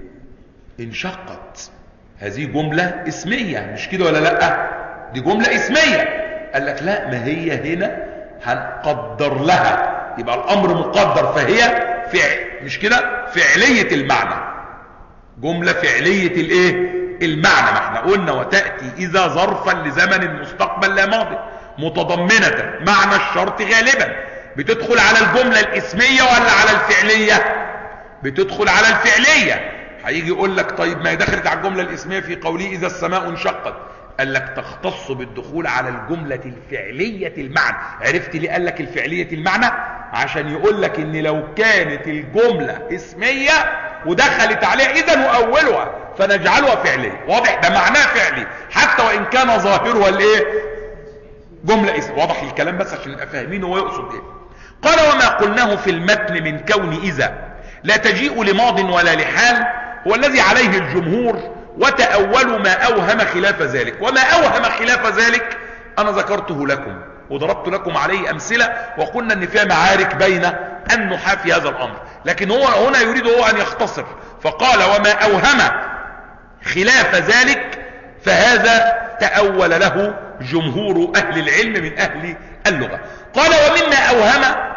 انشقت، هذه جملة اسمية مش كده ولا لا؟ دي جملة اسمية. قال لك لا، ما هي هنا هنقدر لها، يبقى الامر مقدر، فهي فعل مش كده فعلية المعنى، جملة فعلية الايه المعنى. ما احنا قلنا وتأتي اذا ظرفا لزمن مستقبل لا ماضي متضمنة معنى الشرط غالبا. بتدخل على الجملة الاسمية ولا على الفعلية؟ بتدخل على الفعلية. هيجي يقول لك طيب ما هي دخلت على الجملة الاسمية في قوله اذا السماء انشقت، قال لك تختص بالدخول على الجملة الفعلية المعنى. عرفت ليه قال لك الفعلية المعنى؟ عشان يقول لك ان لو كانت الجملة اسمية ودخلت عليها اذا واولها فنجعلها فعلية. واضح؟ ده معناه فعلي حتى وان كان ظاهرها الايه جملة اسم. واضح الكلام؟ بس عشان نبقى فاهمين هو يقصد ايه. قال وما قلناه في المتن من كون اذا لا تجيء لماض ولا لحال هو الذي عليه الجمهور، وتأولوا ما أوهم خلاف ذلك. وما أوهم خلاف ذلك أنا ذكرته لكم وضربت لكم عليه أمثلة، وقلنا أن فيها معارك بين النحاة في هذا الأمر، لكن هو هنا يريد هو أن يختصر فقال وما أوهم خلاف ذلك فهذا تأول له جمهور أهل العلم من أهل اللغة. قال ومما أوهم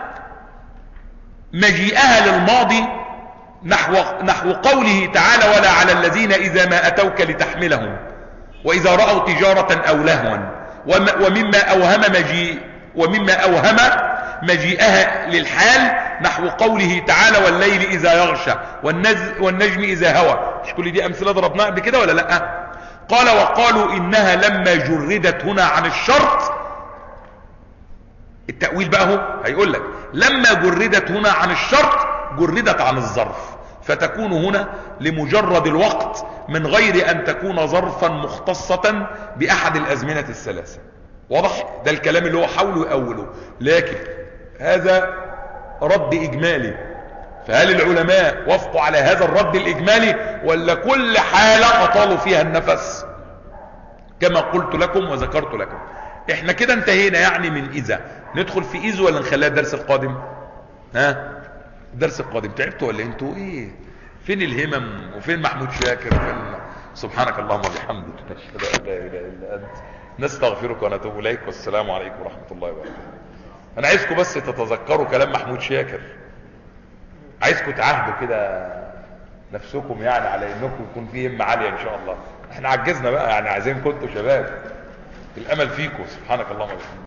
مجيئها للماضي نحو, نحو قوله تعالى ولا على الذين إذا ما أتوك لتحملهم وإذا رأوا تجارة أو لهوا. ومما أوهم مجيء ومما أوهم مجيئها للحال نحو قوله تعالى والليل إذا يغشى والنجم إذا هوى. مش كل دي أمثلة ضربناها قبل كده ولا لا؟ قال وقالوا إنها لما جردت هنا عن الشرط، التأويل بقى هو هيقول لك لما جردت هنا عن الشرط جردت عن الظرف، فتكون هنا لمجرد الوقت من غير أن تكون ظرفا مختصة بأحد الأزمنة الثلاثة. واضح؟ ده الكلام اللي هو حاولوا يأوله، لكن هذا رد إجمالي. فهل العلماء وافقوا على هذا الرد الإجمالي ولا كل حالة أطالوا فيها النفس كما قلت لكم وذكرت لكم؟ احنا كده انتهينا يعني من إذا. ندخل في إذ ولا نخليها الدرس القادم؟ ها؟ الدرس القادم. تعبتوا ولا انتوا ايه؟ فين الهمم وفين محمود شاكر وفين؟ سبحانك اللهم وبحمدك نشهد ان لا اله الا انت نستغفرك ونتوب اليك، والسلام عليكم ورحمه الله وبركاته. انا عايزكم بس تتذكروا كلام محمود شاكر، عايزكم تعهدوا كده نفسكم يعني على انكم يكون في همه عاليه ان شاء الله. احنا عجزنا بقى يعني، عايزين كنتوا شباب، الامل فيكم. سبحانك اللهم وبحمدك.